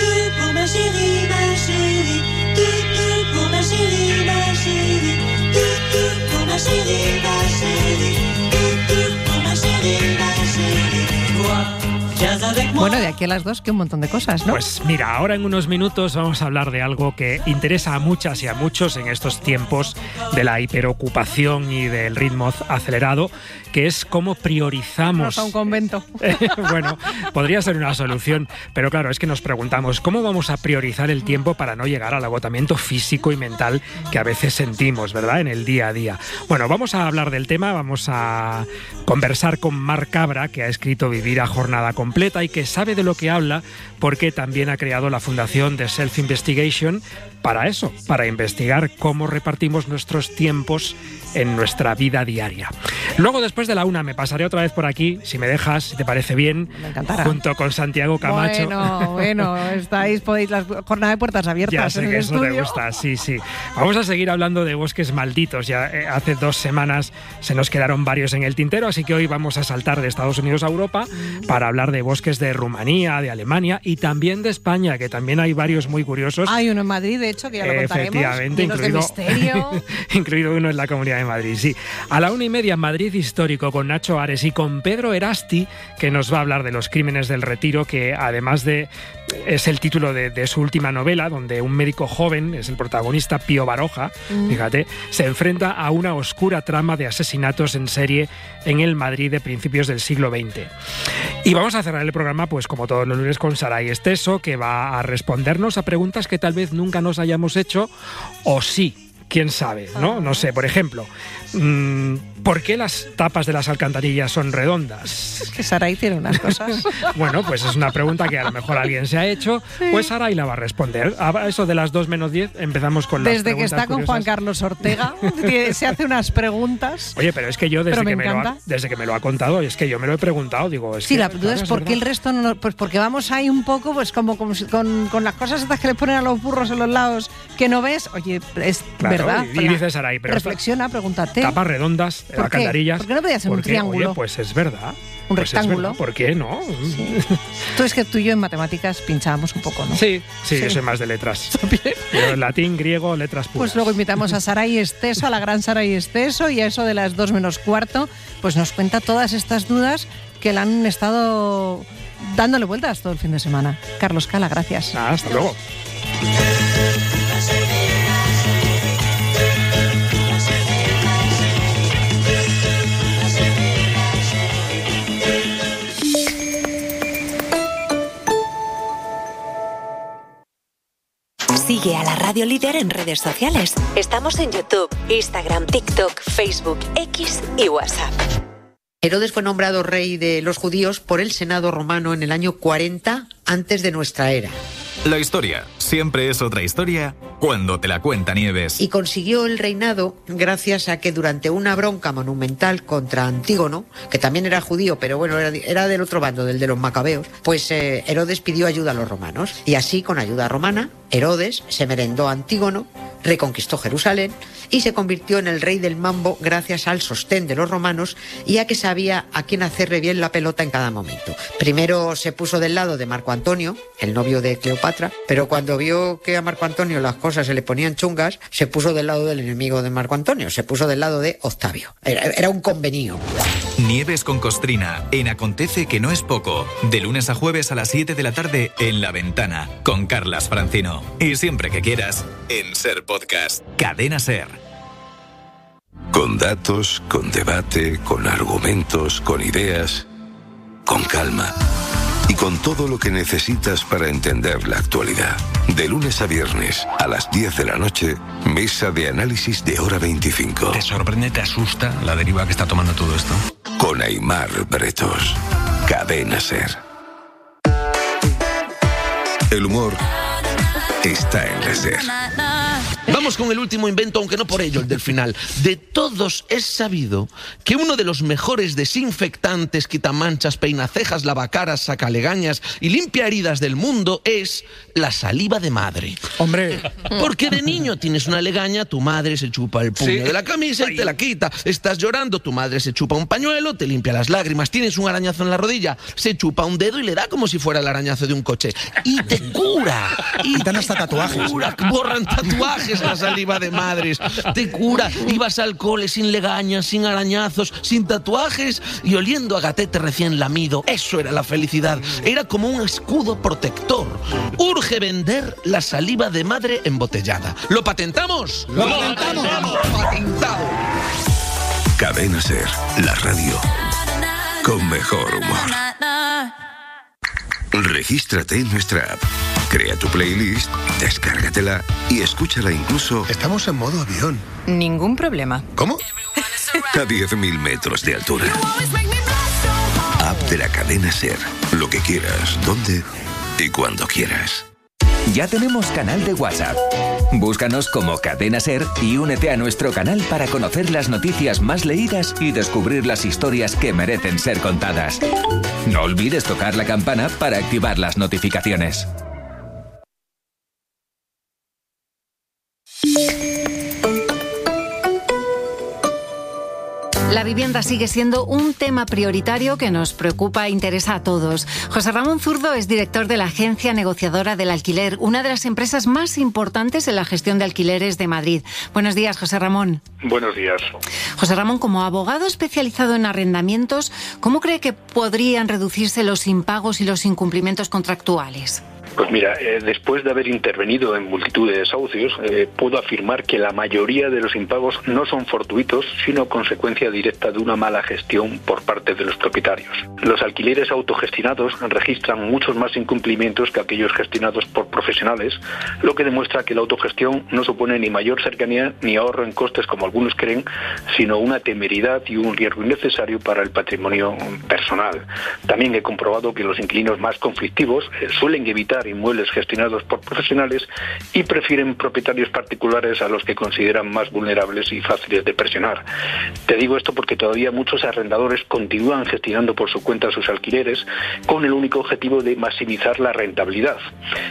Bueno, de aquí a las dos, que un montón de cosas, ¿no? Pues mira, ahora en unos minutos vamos a hablar de algo que interesa a muchas y a muchos en estos tiempos de la hiperocupación y del ritmo acelerado, que es cómo priorizamos... Vamos a un convento. Bueno, podría ser una solución, pero claro, es que nos preguntamos, ¿cómo vamos a priorizar el tiempo para no llegar al agotamiento físico y mental que a veces sentimos, ¿verdad?, en el día a día? Bueno, vamos a hablar del tema, vamos a conversar con Marc Cabra, que ha escrito Vivir a jornada completa y que sabe de lo que habla porque también ha creado la fundación de Self Investigation para eso, para investigar cómo repartimos nuestros tiempos en nuestra vida diaria. Luego, después de la una, me pasaré otra vez por aquí, si me dejas, si te parece bien, me encantará, junto con Santiago Camacho. Bueno, bueno, estáis, podéis, la jornada de puertas abiertas. Ya sé en que el eso estudio. te gusta, sí, sí. Vamos a seguir hablando de bosques malditos. Ya eh, hace dos semanas se nos quedaron varios en el tintero, así que hoy vamos a saltar de Estados Unidos a Europa para hablar de bosques de Rumanía, de Alemania y también de España, que también hay varios muy curiosos. Hay uno en Madrid, de hecho, que ya lo contaremos. Efectivamente, incluido, de misterio. incluido uno en la Comunidad de Madrid, sí. A la una y media, Madrid Histórico, con Nacho Ares y con Pedro Erasti, que nos va a hablar de los crímenes del Retiro, que además de... es el título de, de su última novela, donde un médico joven, es el protagonista, Pío Baroja, mm. fíjate, se enfrenta a una oscura trama de asesinatos en serie en el Madrid de principios del siglo veinte. Y vamos a cerrar el programa, pues como todos los lunes, con Saray Esteso, que va a respondernos a preguntas que tal vez nunca nos hayamos hecho, o sí, quién sabe, ¿no? No sé, por ejemplo, mmm, ¿por qué las tapas de las alcantarillas son redondas? Es que Saray tiene unas cosas. Bueno, pues es una pregunta que a lo mejor alguien se ha hecho, sí. Pues Saray la va a responder. A eso de las dos menos diez empezamos con las Desde preguntas que está curiosas. con Juan Carlos Ortega, se hace unas preguntas. Oye, pero es que yo desde, me que me, lo ha, desde que me lo ha contado, es que yo me lo he preguntado, digo... Es sí, que, la duda es por qué el resto no... Pues porque vamos ahí un poco, pues como, como con, con las cosas estas que le ponen a los burros en los lados, que no ves. Oye, es claro, ¿verdad? Y, y dices, Saray, pero reflexiona, pregúntate. Tapas redondas, alcantarillas. ¿Por qué no podía ser un triángulo? Oye, pues es verdad. Un pues rectángulo. Es ¿Por qué no? Sí. Tú es que tú y yo en matemáticas pinchábamos un poco, ¿no? Sí, sí, sí. Yo soy más de letras. Yo, latín, griego, letras puras. Pues luego invitamos a Saray Esteso, a la gran Saray Esteso, y a eso de las dos menos cuarto, pues nos cuenta todas estas dudas que le han estado dándole vueltas todo el fin de semana. Carlos Cala, gracias. Ah, hasta luego. Sigue a la Radio Líder en redes sociales. Estamos en YouTube, Instagram, TikTok, Facebook, X y WhatsApp. Herodes fue nombrado rey de los judíos por el Senado romano en el año cuarenta antes de nuestra era. La historia siempre es otra historia cuando te la cuenta Nieves. Y consiguió el reinado gracias a que durante una bronca monumental contra Antígono, que también era judío, pero bueno, era, era del otro bando, del de los macabeos, pues eh, Herodes pidió ayuda a los romanos. Y así, con ayuda romana, Herodes se merendó a Antígono, reconquistó Jerusalén y se convirtió en el rey del mambo gracias al sostén de los romanos y a que sabía a quién hacerle bien la pelota en cada momento. Primero se puso del lado de Marco Antonio, el novio de Cleopatra, pero cuando vio que a Marco Antonio las cosas se le ponían chungas, se puso del lado del enemigo de Marco Antonio, se puso del lado de Octavio. Era, era un convenio. Nieves con Costrina, en Acontece que no es poco, de lunes a jueves a las siete de la tarde en La Ventana, con Carlas Francino. Y siempre que quieras, en Ser Podcast, Cadena Ser. Con datos, con debate, con argumentos, con ideas, con calma y con todo lo que necesitas para entender la actualidad. De lunes a viernes a las diez de la noche, mesa de análisis de Hora veinticinco. ¿Te sorprende, te asusta la deriva que está tomando todo esto? Con Aimar Bretos, Cadena Ser. El humor está en la Ser. Vamos con el último invento, aunque no por ello el del final. De todos es sabido que uno de los mejores desinfectantes, quitamanchas, peinacejas, lavacaras, sacalegañas y limpia heridas del mundo es la saliva de madre. Hombre. Porque de niño tienes una legaña, tu madre se chupa el puño sí. de la camisa y te la quita. Estás llorando, tu madre se chupa un pañuelo, te limpia las lágrimas. Tienes un arañazo en la rodilla, se chupa un dedo y le da como si fuera el arañazo de un coche. Y te cura. Y te hasta tatuajes. Cura, borran tatuajes. La saliva de madres te cura. Ibas al cole sin legañas, sin arañazos, sin tatuajes y oliendo a gatete recién lamido. Eso era la felicidad. Era como un escudo protector. Urge vender la saliva de madre embotellada. ¿Lo patentamos? ¡Lo patentamos! ¡Patentado! Cadena Ser, la radio con mejor humor. Regístrate en nuestra app. Crea tu playlist, descárgatela y escúchala incluso... Estamos en modo avión. Ningún problema. ¿Cómo? A diez mil metros de altura. App de la Cadena Ser. Lo que quieras, donde y cuando quieras. Ya tenemos canal de WhatsApp. Búscanos como Cadena Ser y únete a nuestro canal para conocer las noticias más leídas y descubrir las historias que merecen ser contadas. No olvides tocar la campana para activar las notificaciones. La vivienda sigue siendo un tema prioritario que nos preocupa e interesa a todos. José Ramón Zurdo es director de la Agencia Negociadora del Alquiler, una de las empresas más importantes en la gestión de alquileres de Madrid. Buenos días, José Ramón. Buenos días. José Ramón, como abogado especializado en arrendamientos, ¿cómo cree que podrían reducirse los impagos y los incumplimientos contractuales? Pues mira, eh, después de haber intervenido en multitud de desahucios, eh, puedo afirmar que la mayoría de los impagos no son fortuitos, sino consecuencia directa de una mala gestión por parte de los propietarios. Los alquileres autogestionados registran muchos más incumplimientos que aquellos gestionados por profesionales, lo que demuestra que la autogestión no supone ni mayor cercanía ni ahorro en costes como algunos creen, sino una temeridad y un riesgo innecesario para el patrimonio personal. También he comprobado que los inquilinos más conflictivos eh, suelen evitar inmuebles gestionados por profesionales y prefieren propietarios particulares a los que consideran más vulnerables y fáciles de presionar. Te digo esto porque todavía muchos arrendadores continúan gestionando por su cuenta sus alquileres con el único objetivo de maximizar la rentabilidad. Esto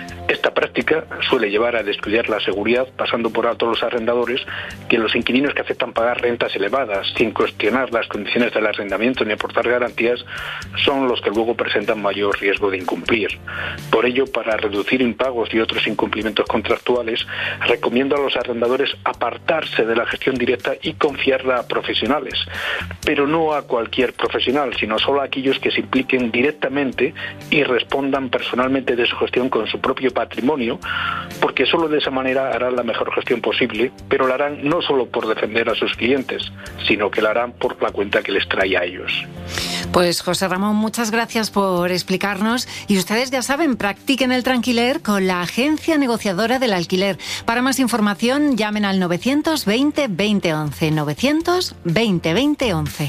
Esta práctica suele llevar a descuidar la seguridad, pasando por alto a los arrendadores que los inquilinos que aceptan pagar rentas elevadas sin cuestionar las condiciones del arrendamiento ni aportar garantías son los que luego presentan mayor riesgo de incumplir. Por ello, para reducir impagos y otros incumplimientos contractuales, recomiendo a los arrendadores apartarse de la gestión directa y confiarla a profesionales, pero no a cualquier profesional, sino solo a aquellos que se impliquen directamente y respondan personalmente de su gestión con su propio patrimonio, porque solo de esa manera harán la mejor gestión posible, pero la harán no solo por defender a sus clientes, sino que la harán por la cuenta que les trae a ellos. Pues José Ramón, muchas gracias por explicarnos, y ustedes ya saben, practiquen el tranquiler con la agencia negociadora del alquiler. Para más información, llamen al novecientos veinte veinte once, novecientos veinte veinte once.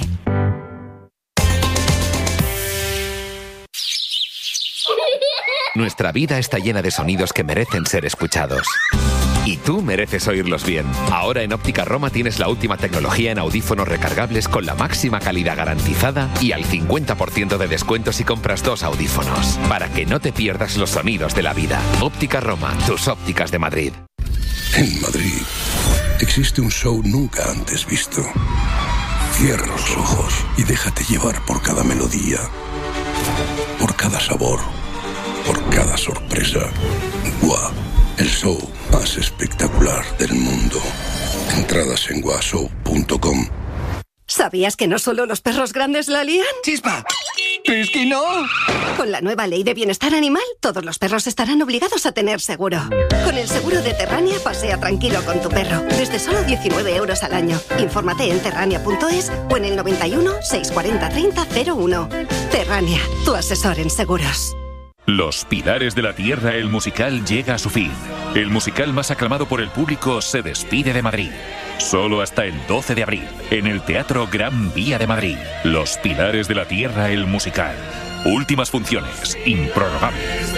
Nuestra vida está llena de sonidos que merecen ser escuchados. Y tú mereces oírlos bien. Ahora en Óptica Roma tienes la última tecnología en audífonos recargables con la máxima calidad garantizada y al cincuenta por ciento de descuento si compras dos audífonos. Para que no te pierdas los sonidos de la vida. Óptica Roma, tus ópticas de Madrid. En Madrid existe un show nunca antes visto. Cierra los ojos y déjate llevar por cada melodía, por cada sabor, por cada sorpresa. Gua, el show más espectacular del mundo. Entradas en guashow punto com. ¿Sabías que no solo los perros grandes la lían? ¡Chispa! ¡Es que no! Con la nueva ley de bienestar animal, todos los perros estarán obligados a tener seguro. Con el seguro de Terrania, pasea tranquilo con tu perro. Desde solo diecinueve euros al año. Infórmate en terrania punto es o en el noventa y uno, seiscientos cuarenta, treinta cero uno. Terrania, tu asesor en seguros. Los Pilares de la Tierra, el musical, llega a su fin. El musical más aclamado por el público se despide de Madrid. Solo hasta el doce de abril, en el Teatro Gran Vía de Madrid. Los Pilares de la Tierra, el musical. Últimas funciones, improrrogables.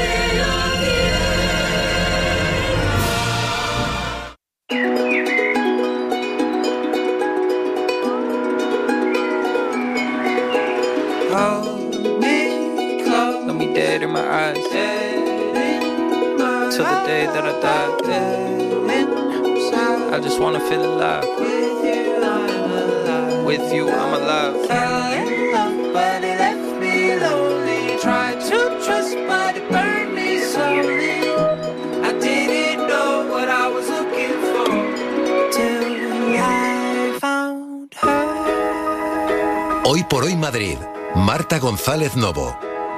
In my eyes, till the day that I die. I just wanna feel alive. With you, I'm alive. Fell in love, but it left me lonely. Tried to trust, but it burned me slowly. I didn't know what I was looking for till I found her. Hoy por hoy Madrid. Marta González Novo.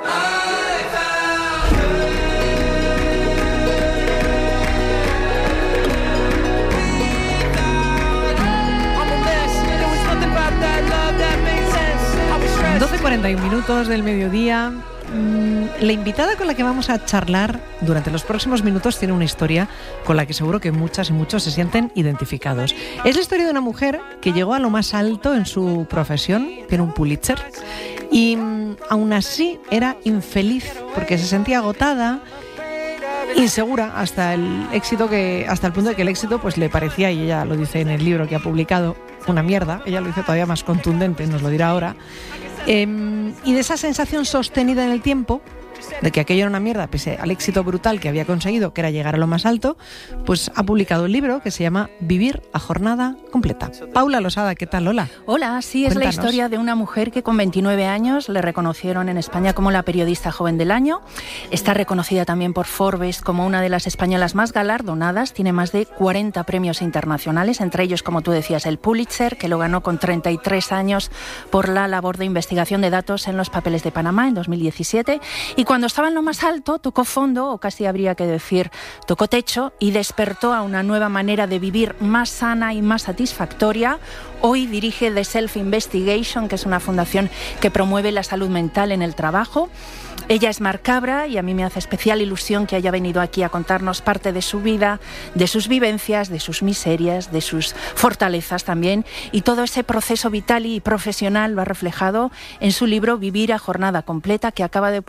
doce y cuarenta y un minutos del mediodía. La invitada con la que vamos a charlar durante los próximos minutos tiene una historia con la que seguro que muchas y muchos se sienten identificados. Es la historia de una mujer que llegó a lo más alto en su profesión, tiene un Pulitzer, y aún así era infeliz porque se sentía agotada, insegura, hasta el éxito que hasta el punto de que el éxito pues le parecía, y ella lo dice en el libro que ha publicado, una mierda. Ella lo dice todavía más contundente, nos lo dirá ahora. Eh, y de esa sensación sostenida en el tiempo de que aquello era una mierda, pese al éxito brutal que había conseguido, que era llegar a lo más alto, pues ha publicado un libro que se llama Vivir a jornada completa. Paula Losada, ¿qué tal? Hola. Hola, sí, es Cuéntanos. La historia de una mujer que con veintinueve años le reconocieron en España como la periodista joven del año. Está reconocida también por Forbes como una de las españolas más galardonadas. Tiene más de cuarenta premios internacionales, entre ellos, como tú decías, el Pulitzer, que lo ganó con treinta y tres años por la labor de investigación de datos en los papeles de Panamá en dos mil diecisiete. Y cuando estaba en lo más alto, tocó fondo, o casi habría que decir, tocó techo, y despertó a una nueva manera de vivir más sana y más satisfactoria. Hoy dirige The Self Investigation, que es una fundación que promueve la salud mental en el trabajo. Ella es Mar Cabra y a mí me hace especial ilusión que haya venido aquí a contarnos parte de su vida, de sus vivencias, de sus miserias, de sus fortalezas también, y todo ese proceso vital y profesional lo ha reflejado en su libro Vivir a jornada completa, que acaba de publicar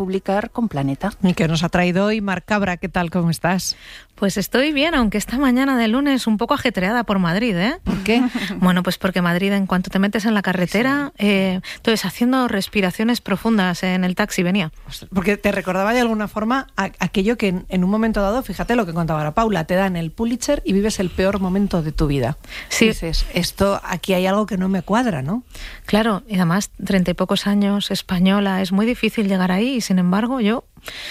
con Planeta. ¿Y qué nos ha traído hoy Mar Cabra? ¿Qué tal? ¿Cómo estás? Pues estoy bien, aunque esta mañana de lunes un poco ajetreada por Madrid, ¿eh? ¿Por qué? Bueno, pues porque Madrid, en cuanto te metes en la carretera, sí. eh, entonces haciendo respiraciones profundas en el taxi venía. Porque te recordaba de alguna forma a, aquello que en, en un momento dado, fíjate lo que contaba ahora Paula, te dan el Pulitzer y vives el peor momento de tu vida. Sí. Dices, esto, aquí hay algo que no me cuadra, ¿no? Claro, y además, treinta y pocos años, española, es muy difícil llegar ahí y sin embargo yo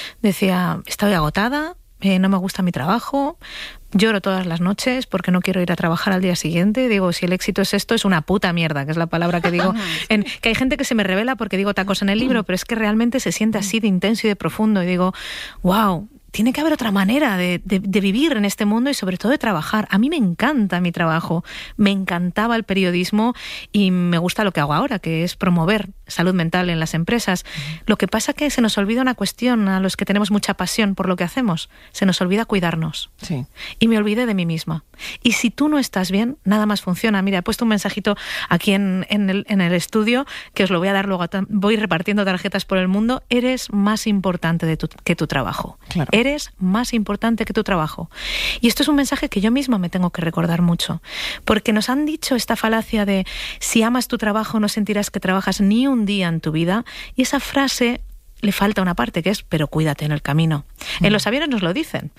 decía, estoy agotada, eh, no me gusta mi trabajo, lloro todas las noches porque no quiero ir a trabajar al día siguiente. Digo, si el éxito es esto, es una puta mierda, que es la palabra que digo. En, que hay gente que se me revela porque digo tacos en el libro, pero es que realmente se siente así de intenso y de profundo. Y digo, wow, tiene que haber otra manera de, de, de vivir en este mundo y sobre todo de trabajar. A mí me encanta mi trabajo, me encantaba el periodismo y me gusta lo que hago ahora, que es promover salud mental en las empresas. Uh-huh. Lo que pasa es que se nos olvida una cuestión a los que tenemos mucha pasión por lo que hacemos. Se nos olvida cuidarnos. Sí. Y me olvidé de mí misma. Y si tú no estás bien, nada más funciona. Mira, he puesto un mensajito aquí en, en, el, en el estudio, que os lo voy a dar luego. Voy repartiendo tarjetas por el mundo. Eres más importante de tu, que tu trabajo. Claro. Eres más importante que tu trabajo. Y esto es un mensaje que yo misma me tengo que recordar mucho. Porque nos han dicho esta falacia de si amas tu trabajo no sentirás que trabajas ni un día en tu vida. Y esa frase le falta una parte, que es pero cuídate en el camino. Mm. En los aviones nos lo dicen.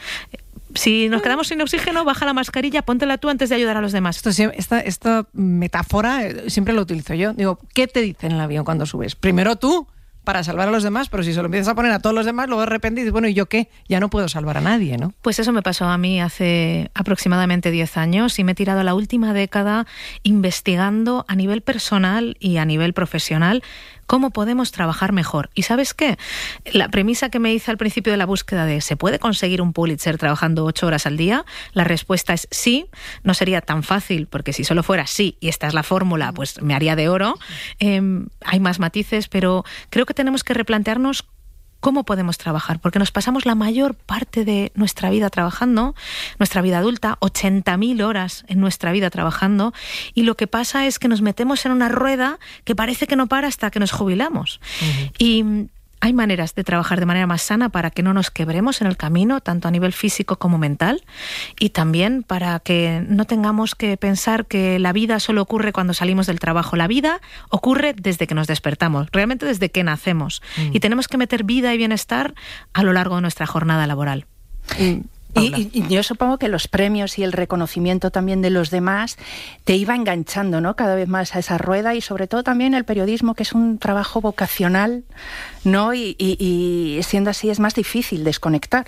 Si nos quedamos sin oxígeno, baja la mascarilla, póntela tú antes de ayudar a los demás. Esto, esta, esta metáfora siempre lo utilizo yo. Digo, ¿qué te dicen en el avión cuando subes? Primero tú, para salvar a los demás, pero si se lo empiezas a poner a todos los demás, luego de repente dices, bueno, ¿y yo qué? Ya no puedo salvar a nadie, ¿no? Pues eso me pasó a mí hace aproximadamente diez años y me he tirado la última década investigando a nivel personal y a nivel profesional cómo podemos trabajar mejor. ¿Y sabes qué? La premisa que me hice al principio de la búsqueda de ¿se puede conseguir un Pulitzer trabajando ocho horas al día? La respuesta es sí. No sería tan fácil, porque si solo fuera sí y esta es la fórmula, pues me haría de oro. Eh, hay más matices, pero creo que tenemos que replantearnos cómo podemos trabajar, porque nos pasamos la mayor parte de nuestra vida trabajando, nuestra vida adulta, ochenta mil horas en nuestra vida trabajando, y lo que pasa es que nos metemos en una rueda que parece que no para hasta que nos jubilamos. Uh-huh. Y hay maneras de trabajar de manera más sana para que no nos quebremos en el camino, tanto a nivel físico como mental, y también para que no tengamos que pensar que la vida solo ocurre cuando salimos del trabajo. La vida ocurre desde que nos despertamos, realmente desde que nacemos, mm. y tenemos que meter vida y bienestar a lo largo de nuestra jornada laboral. Mm. Y, y, y yo supongo que los premios y el reconocimiento también de los demás te iba enganchando, ¿no?, cada vez más a esa rueda, y sobre todo también el periodismo, que es un trabajo vocacional, ¿no? Y, y, y siendo así es más difícil desconectar.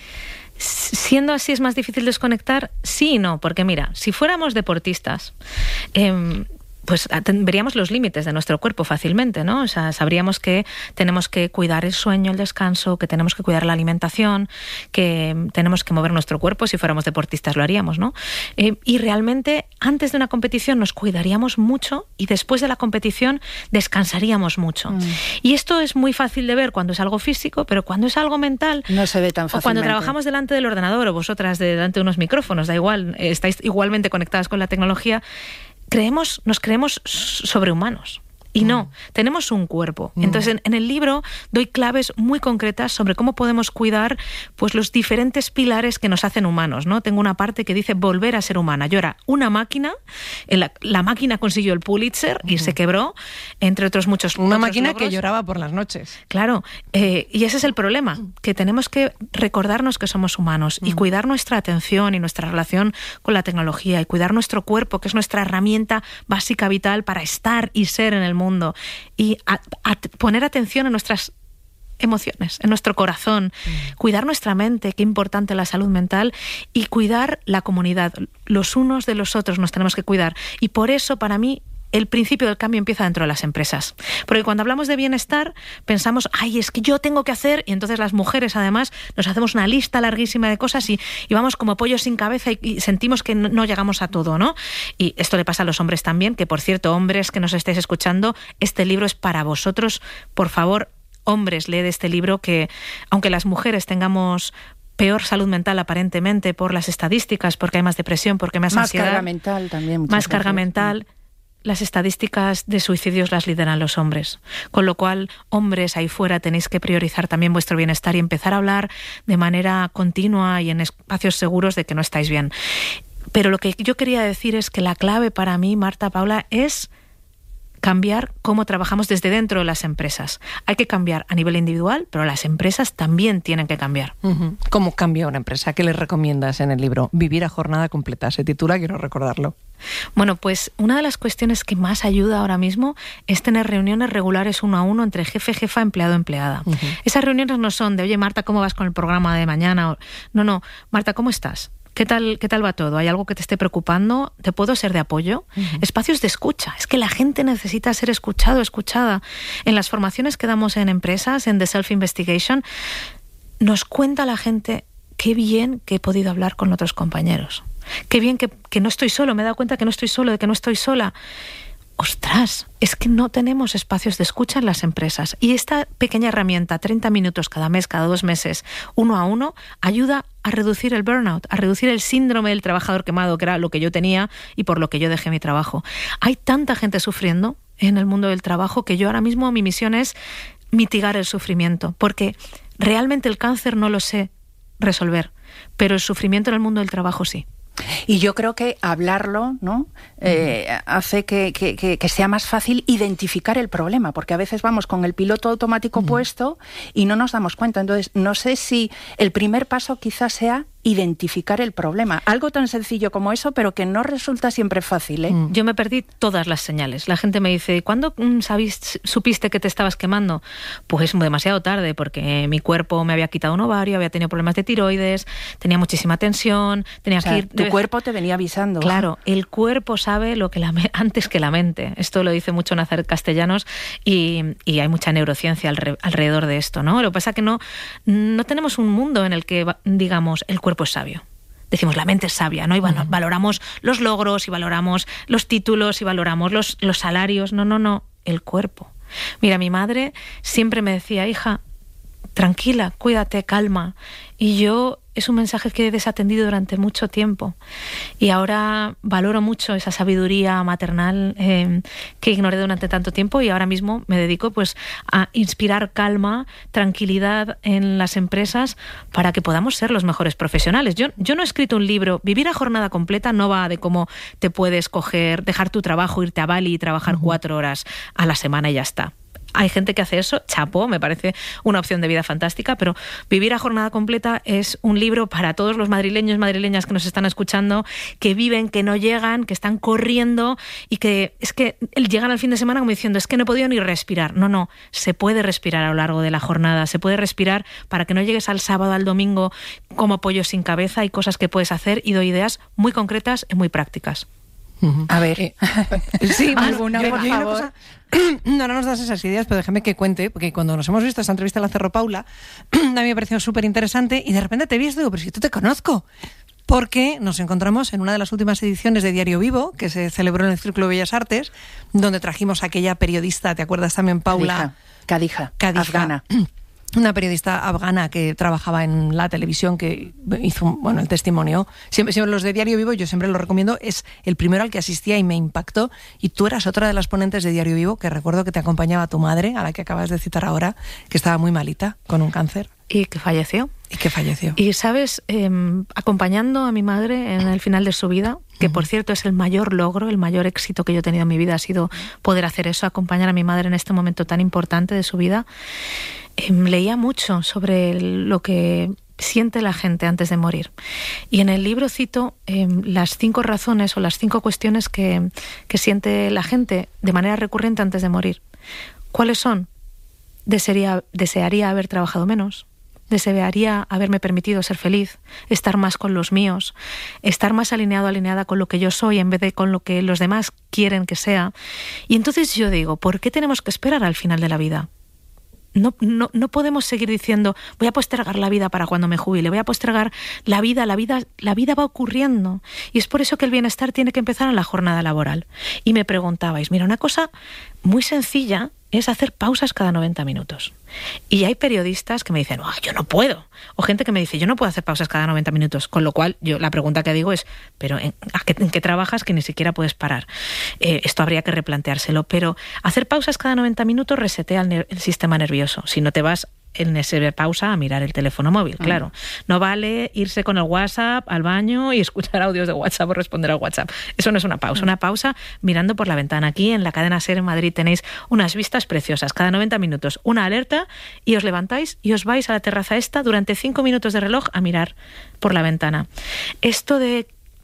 Siendo así es más difícil desconectar, sí y no, porque mira, si fuéramos deportistas, eh, pues veríamos los límites de nuestro cuerpo fácilmente, ¿no? O sea, sabríamos que tenemos que cuidar el sueño, el descanso, que tenemos que cuidar la alimentación, que tenemos que mover nuestro cuerpo. Si fuéramos deportistas lo haríamos, ¿no? Eh, y realmente antes de una competición nos cuidaríamos mucho y después de la competición descansaríamos mucho. Mm. Y esto es muy fácil de ver cuando es algo físico, pero cuando es algo mental, no se ve tan fácilmente. O cuando trabajamos delante del ordenador o vosotras delante de unos micrófonos, da igual, estáis igualmente conectadas con la tecnología. Creemos, nos creemos sobrehumanos. Y no, mm. tenemos un cuerpo. Mm. Entonces, en, en el libro doy claves muy concretas sobre cómo podemos cuidar pues los diferentes pilares que nos hacen humanos, ¿no? Tengo una parte que dice volver a ser humana. Yo era una máquina, la, la máquina consiguió el Pulitzer y mm. se quebró, entre otros muchos Una otros máquina logros. Que lloraba por las noches. Claro, eh, y ese es el problema, que tenemos que recordarnos que somos humanos mm. y cuidar nuestra atención y nuestra relación con la tecnología y cuidar nuestro cuerpo, que es nuestra herramienta básica vital para estar y ser en el mundo, y a, a poner atención en nuestras emociones, en nuestro corazón, mm. cuidar nuestra mente, qué importante la salud mental, y cuidar la comunidad. Los unos de los otros nos tenemos que cuidar, y por eso para mí el principio del cambio empieza dentro de las empresas. Porque cuando hablamos de bienestar, pensamos, ay, es que yo tengo que hacer, y entonces las mujeres además nos hacemos una lista larguísima de cosas y, y vamos como pollos sin cabeza y, y sentimos que no, no llegamos a todo, ¿no? Y esto le pasa a los hombres también, que por cierto, hombres que nos estéis escuchando, este libro es para vosotros. Por favor, hombres, leed este libro, que aunque las mujeres tengamos peor salud mental aparentemente por las estadísticas, porque hay más depresión, porque hay más, más ansiedad. Más carga mental también. Más carga veces. mental. las estadísticas de suicidios las lideran los hombres, con lo cual, hombres ahí fuera, tenéis que priorizar también vuestro bienestar y empezar a hablar de manera continua y en espacios seguros de que no estáis bien. Pero lo que yo quería decir es que la clave para mí, Marta, Paula, es cambiar cómo trabajamos desde dentro de las empresas. Hay que cambiar a nivel individual, pero las empresas también tienen que cambiar. Uh-huh. ¿Cómo cambia una empresa? ¿Qué les recomiendas en el libro? Vivir a jornada completa, se titula, quiero recordarlo. Bueno, pues una de las cuestiones que más ayuda ahora mismo es tener reuniones regulares uno a uno entre jefe, jefa, empleado, empleada. Uh-huh. Esas reuniones no son de, oye, Marta, ¿cómo vas con el programa de mañana? No, no, Marta, ¿cómo estás? ¿Qué tal, ¿Qué tal va todo? ¿Hay algo que te esté preocupando? ¿Te puedo ser de apoyo? Uh-huh. Espacios de escucha. Es que la gente necesita ser escuchado, escuchada. En las formaciones que damos en empresas, en The Self-Investigation, nos cuenta la gente qué bien que he podido hablar con otros compañeros. Qué bien que, que no estoy solo. Me he dado cuenta que no estoy solo, de que no estoy sola. Ostras, es que no tenemos espacios de escucha en las empresas. Y esta pequeña herramienta, treinta minutos cada mes, cada dos meses, uno a uno, ayuda a reducir el burnout, a reducir el síndrome del trabajador quemado, que era lo que yo tenía y por lo que yo dejé mi trabajo. Hay tanta gente sufriendo en el mundo del trabajo que yo ahora mismo mi misión es mitigar el sufrimiento, porque realmente el cáncer no lo sé resolver, pero el sufrimiento en el mundo del trabajo sí. Y yo creo que hablarlo, ¿no? Eh, uh-huh. hace que, que, que sea más fácil identificar el problema, porque a veces vamos con el piloto automático uh-huh. puesto y no nos damos cuenta. Entonces, no sé si el primer paso quizás sea identificar el problema. Algo tan sencillo como eso, pero que no resulta siempre fácil, ¿eh? Yo me perdí todas las señales. La gente me dice, ¿cuándo sabís, supiste que te estabas quemando? Pues demasiado tarde, porque mi cuerpo me había quitado un ovario, había tenido problemas de tiroides, tenía muchísima tensión, tenía o sea, que ir... Tu cuerpo te venía avisando. Claro, el cuerpo sabe lo que la me- antes que la mente. Esto lo dice mucho Nazaret Castellanos y, y hay mucha neurociencia alre- alrededor de esto, ¿no? Lo que pasa es que no, no tenemos un mundo en el que, digamos, el cuerpo es sabio. Decimos, la mente es sabia, ¿no? Y bueno, uh-huh. valoramos los logros y valoramos los títulos y valoramos los, los salarios. No, no, no, el cuerpo. Mira, mi madre siempre me decía, hija, tranquila, cuídate, calma. Y yo es un mensaje que he desatendido durante mucho tiempo. Y ahora valoro mucho esa sabiduría maternal eh, que ignoré durante tanto tiempo y ahora mismo me dedico pues a inspirar calma, tranquilidad en las empresas para que podamos ser los mejores profesionales. Yo, yo no he escrito un libro. Vivir a jornada completa no va de cómo te puedes coger, dejar tu trabajo, irte a Bali y trabajar uh-huh. cuatro horas a la semana y ya está. Hay gente que hace eso, chapó, me parece una opción de vida fantástica, pero Vivir a jornada completa es un libro para todos los madrileños, madrileñas que nos están escuchando, que viven, que no llegan, que están corriendo y que es que llegan al fin de semana como diciendo, es que no he podido ni respirar. No, no, se puede respirar a lo largo de la jornada, se puede respirar para que no llegues al sábado, al domingo como pollo sin cabeza. Hay cosas que puedes hacer y doy ideas muy concretas y muy prácticas. Uh-huh. A ver, eh, sí, alguna, yo, por yo favor. Cosa, no, no nos das esas ideas, pero déjame que cuente, porque cuando nos hemos visto esta entrevista la cerró Paula, a mí me pareció súper interesante y de repente te vi y digo, pero si tú te conozco. Porque nos encontramos en una de las últimas ediciones de Diario Vivo, que se celebró en el Círculo de Bellas Artes, donde trajimos a aquella periodista, ¿te acuerdas también, Paula? Kadija, Kadija, afgana. Una periodista afgana que trabajaba en la televisión, que hizo, bueno, el testimonio. Siempre, siempre los de Diario Vivo, yo siempre lo recomiendo, es el primero al que asistía y me impactó. Y tú eras otra de las ponentes de Diario Vivo, que recuerdo que te acompañaba tu madre, a la que acabas de citar ahora, que estaba muy malita, con un cáncer. Y que falleció. Y que falleció. Y, ¿sabes? Eh, acompañando a mi madre en el final de su vida, que por cierto es el mayor logro, el mayor éxito que yo he tenido en mi vida, ha sido poder hacer eso, acompañar a mi madre en este momento tan importante de su vida. Eh, leía mucho sobre lo que siente la gente antes de morir. Y en el libro cito eh, las cinco razones o las cinco cuestiones que, que siente la gente de manera recurrente antes de morir. ¿Cuáles son? Desearía, desearía haber trabajado menos. Desearía haberme permitido ser feliz, estar más con los míos, estar más alineado, alineada con lo que yo soy en vez de con lo que los demás quieren que sea. Y entonces yo digo, ¿por qué tenemos que esperar al final de la vida? No, no, no podemos seguir diciendo, voy a postergar la vida para cuando me jubile, voy a postergar la vida, la vida, la vida va ocurriendo. Y es por eso que el bienestar tiene que empezar en la jornada laboral. Y me preguntabais, mira, una cosa muy sencilla es hacer pausas cada noventa minutos. Y hay periodistas que me dicen, oh, yo no puedo. O gente que me dice, yo no puedo hacer pausas cada noventa minutos. Con lo cual, yo la pregunta que digo es, ¿pero en, a qué, en qué trabajas que ni siquiera puedes parar? Eh, esto habría que replanteárselo. Pero hacer pausas cada noventa minutos resetea el, el sistema nervioso. Si no te vas en ese pausa a mirar el teléfono móvil, claro. Mm. No vale irse con el WhatsApp al baño y escuchar audios de WhatsApp o responder al WhatsApp. Eso no es una pausa. Mm. Una pausa mirando por la ventana. Aquí en la cadena SER en Madrid tenéis unas vistas preciosas. Cada noventa minutos una alerta y os levantáis y os vais a la terraza esta durante cinco minutos de reloj a mirar por la ventana. Esto de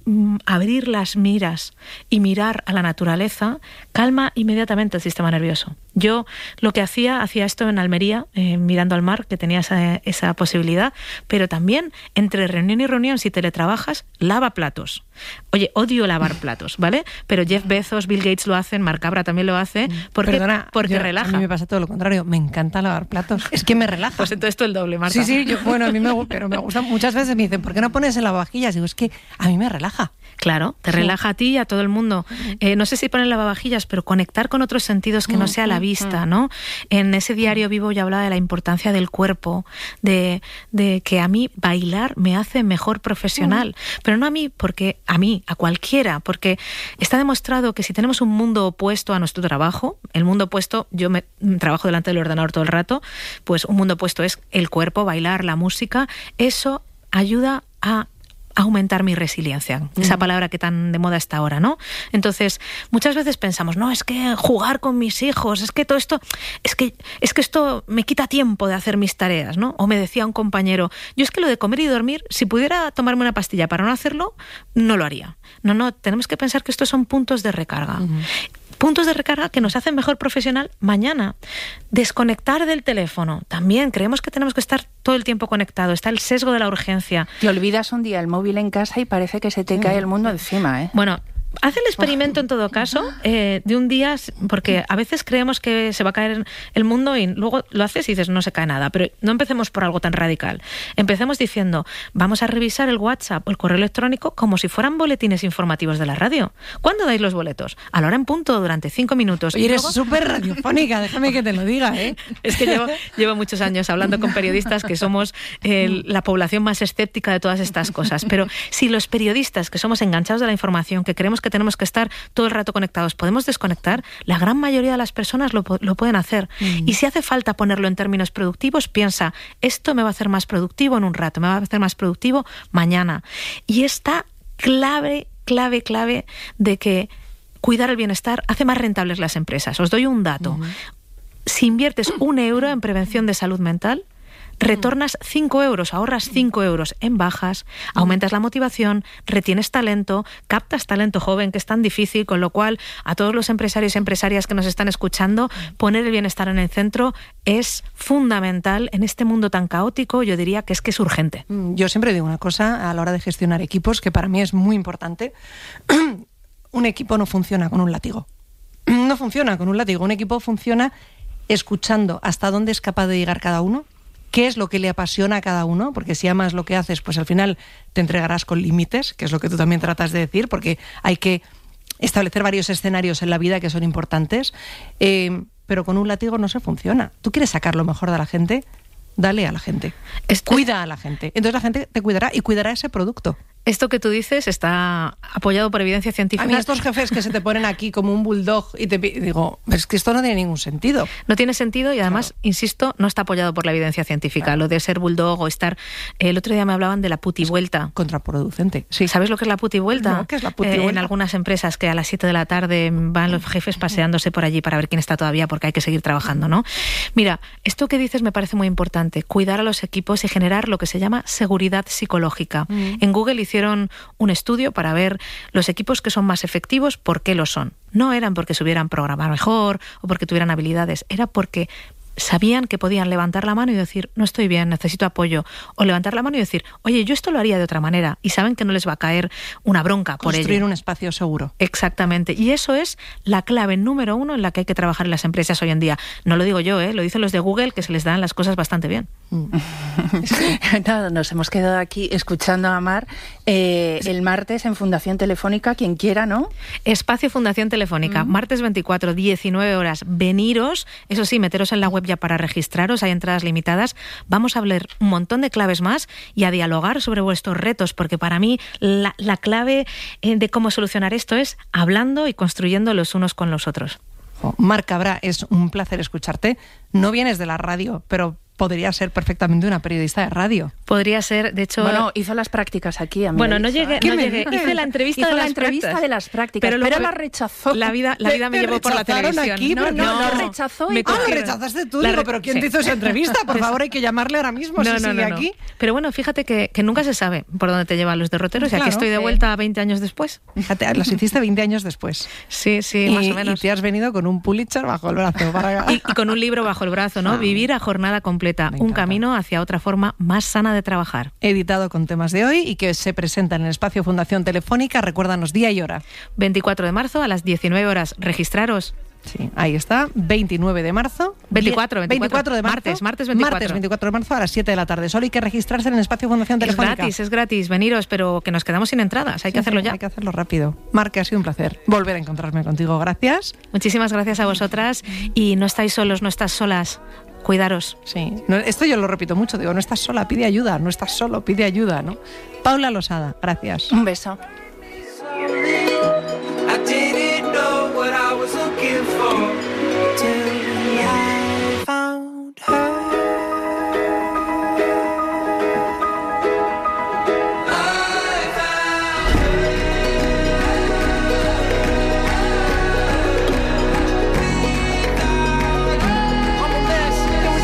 abrir las miras y mirar a la naturaleza calma inmediatamente el sistema nervioso. Yo lo que hacía, hacía esto en Almería, eh, mirando al mar, que tenía esa, esa posibilidad, pero también entre reunión y reunión, si teletrabajas, lava platos. Oye, odio lavar platos, ¿vale? Pero Jeff Bezos, Bill Gates lo hacen, Marc Cabra también lo hace, porque, Perdona, porque yo, relaja. A mí me pasa todo lo contrario, me encanta lavar platos, es que me relaja. Pues entonces tú el doble, Marta. Sí, sí, yo, bueno, a mí me, pero me gusta, muchas veces me dicen, ¿por qué no pones el lavavajillas? Digo, es que a mí me relaja. Claro, te relaja a ti y a todo el mundo. Eh, no sé si ponen lavavajillas, pero conectar con otros sentidos que no sea la vista, ¿no? En ese diario vivo yo hablaba de la importancia del cuerpo, de, de que a mí bailar me hace mejor profesional. Pero no a mí, porque a mí, a cualquiera, porque está demostrado que si tenemos un mundo opuesto a nuestro trabajo, el mundo opuesto, yo me trabajo delante del ordenador todo el rato, pues un mundo opuesto es el cuerpo, bailar, la música, eso ayuda a aumentar mi resiliencia, mm. esa palabra que tan de moda está ahora, ¿no? Entonces, muchas veces pensamos, no, es que jugar con mis hijos, es que todo esto, es que, es que esto me quita tiempo de hacer mis tareas, ¿no? O me decía un compañero, yo es que lo de comer y dormir, si pudiera tomarme una pastilla para no hacerlo, no lo haría. No, no, tenemos que pensar que estos son puntos de recarga. Mm. Puntos de recarga que nos hacen mejor profesional mañana. Desconectar del teléfono. También creemos que tenemos que estar todo el tiempo conectado. Está el sesgo de la urgencia. Te olvidas un día el móvil en casa y parece que se te cae el mundo encima, ¿eh? Bueno, haz el experimento en todo caso eh, de un día, porque a veces creemos que se va a caer el mundo y luego lo haces y dices no se cae nada, pero no empecemos por algo tan radical. Empecemos diciendo vamos a revisar el WhatsApp o el correo electrónico como si fueran boletines informativos de la radio. ¿Cuándo dais los boletos? A la hora en punto, durante cinco minutos. Oye, y eres súper luego... radiofónica, déjame que te lo diga, ¿eh? Es que llevo, llevo muchos años hablando con periodistas que somos eh, la población más escéptica de todas estas cosas, pero si los periodistas que somos enganchados de la información, que creemos que tenemos que estar todo el rato conectados, podemos desconectar, la gran mayoría de las personas lo, lo pueden hacer. Mm. Y si hace falta ponerlo en términos productivos, piensa, esto me va a hacer más productivo en un rato, me va a hacer más productivo mañana. Y esta clave, clave, clave de que cuidar el bienestar hace más rentables las empresas. Os doy un dato. Mm. Si inviertes un euro en prevención de salud mental, retornas cinco euros, ahorras cinco euros en bajas, aumentas la motivación, retienes talento, captas talento joven, que es tan difícil, con lo cual a todos los empresarios y empresarias que nos están escuchando, poner el bienestar en el centro es fundamental en este mundo tan caótico. Yo diría que es que es urgente. Yo siempre digo una cosa a la hora de gestionar equipos que para mí es muy importante. Un equipo no funciona con un látigo. No funciona con un látigo. Un equipo funciona escuchando hasta dónde es capaz de llegar cada uno, qué es lo que le apasiona a cada uno, porque si amas lo que haces, pues al final te entregarás con límites, que es lo que tú también tratas de decir, porque hay que establecer varios escenarios en la vida que son importantes, eh, pero con un látigo no se funciona. ¿Tú quieres sacar lo mejor de la gente? Dale a la gente. Esto... Cuida a la gente. Entonces la gente te cuidará y cuidará ese producto. Esto que tú dices está apoyado por evidencia científica. A mí estos jefes que se te ponen aquí como un bulldog y te digo, es que esto no tiene ningún sentido. No tiene sentido y además, claro, insisto, no está apoyado por la evidencia científica. Claro. Lo de ser bulldog o estar... El otro día me hablaban de la putivuelta. Contraproducente. Sí. ¿Sabes lo que es la putivuelta? No, ¿qué es la putivuelta? Eh, en algunas empresas que a las siete de la tarde van los jefes paseándose por allí para ver quién está todavía, porque hay que seguir trabajando, ¿no? Mira, esto que dices me parece muy importante. Cuidar a los equipos y generar lo que se llama seguridad psicológica. Mm. En Google hicieron un estudio para ver los equipos que son más efectivos, por qué lo son. No eran porque supieran programar mejor o porque tuvieran habilidades, era porque sabían que podían levantar la mano y decir, no estoy bien, necesito apoyo. O levantar la mano y decir, oye, yo esto lo haría de otra manera. Y saben que no les va a caer una bronca por ello. Construir un espacio seguro. Exactamente. Y eso es la clave número uno en la que hay que trabajar en las empresas hoy en día. No lo digo yo, ¿eh? Lo dicen los de Google, que se les dan las cosas bastante bien. Nada, nos hemos quedado aquí escuchando a Mar. Eh, el martes en Fundación Telefónica, quien quiera, ¿no? Espacio Fundación Telefónica, mm. martes veinticuatro, diecinueve horas. Veniros, eso sí, meteros en la web ya para registraros, hay entradas limitadas. Vamos a hablar un montón de claves más y a dialogar sobre vuestros retos, porque para mí la, la clave de cómo solucionar esto es hablando y construyendo los unos con los otros. Oh, Mar Cabra, es un placer escucharte. No vienes de la radio, pero podría ser perfectamente una periodista de radio. Podría ser, de hecho... Bueno, hizo las prácticas aquí. A mí bueno, no llegué, no llegué. Hice la entrevista, hizo de, la las entrevista de las prácticas, pero, pero la rechazó. La vida, la vida me llevó por la televisión. Aquí, no, no, no, no, rechazó. Y ah, lo rechazaste tú, digo, pero ¿quién sí. te hizo esa entrevista? Por favor, hay que llamarle ahora mismo, no, si no, sigue no, aquí. No. Pero bueno, fíjate que, que nunca se sabe por dónde te llevan los derroteros, claro, y aquí estoy de vuelta sí. veinte años después. Fíjate, las hiciste veinte años después. Sí, sí, y, más o menos. Y te has venido con un Pulitzer bajo el brazo. Para... y, y con un libro bajo el brazo, ¿no? Ah, Vivir a jornada completa, un camino hacia otra forma más sana de trabajar. Editado con temas de hoy y que se presenta en el Espacio Fundación Telefónica. Recuérdanos día y hora. veinticuatro de marzo a las diecinueve horas. Registraros. Sí, ahí está, veintinueve de marzo. veinticuatro, veinticuatro, veinticuatro de marzo. Martes, martes veinticuatro. Martes veinticuatro de marzo a las siete de la tarde. Solo hay que registrarse en el Espacio Fundación Telefónica. Es gratis, es gratis. Veniros, pero que nos quedamos sin entradas. Hay sí, que hacerlo sí, ya. Hay que hacerlo rápido. Mar, que ha sido un placer volver a encontrarme contigo. Gracias. Muchísimas gracias a vosotras. Y no estáis solos, no estás solas. Cuidaros. Sí, no, esto yo lo repito mucho, digo, no estás sola, pide ayuda, no estás solo, pide ayuda, ¿no? Paula Losada, gracias. Un beso. I didn't know what I was looking for.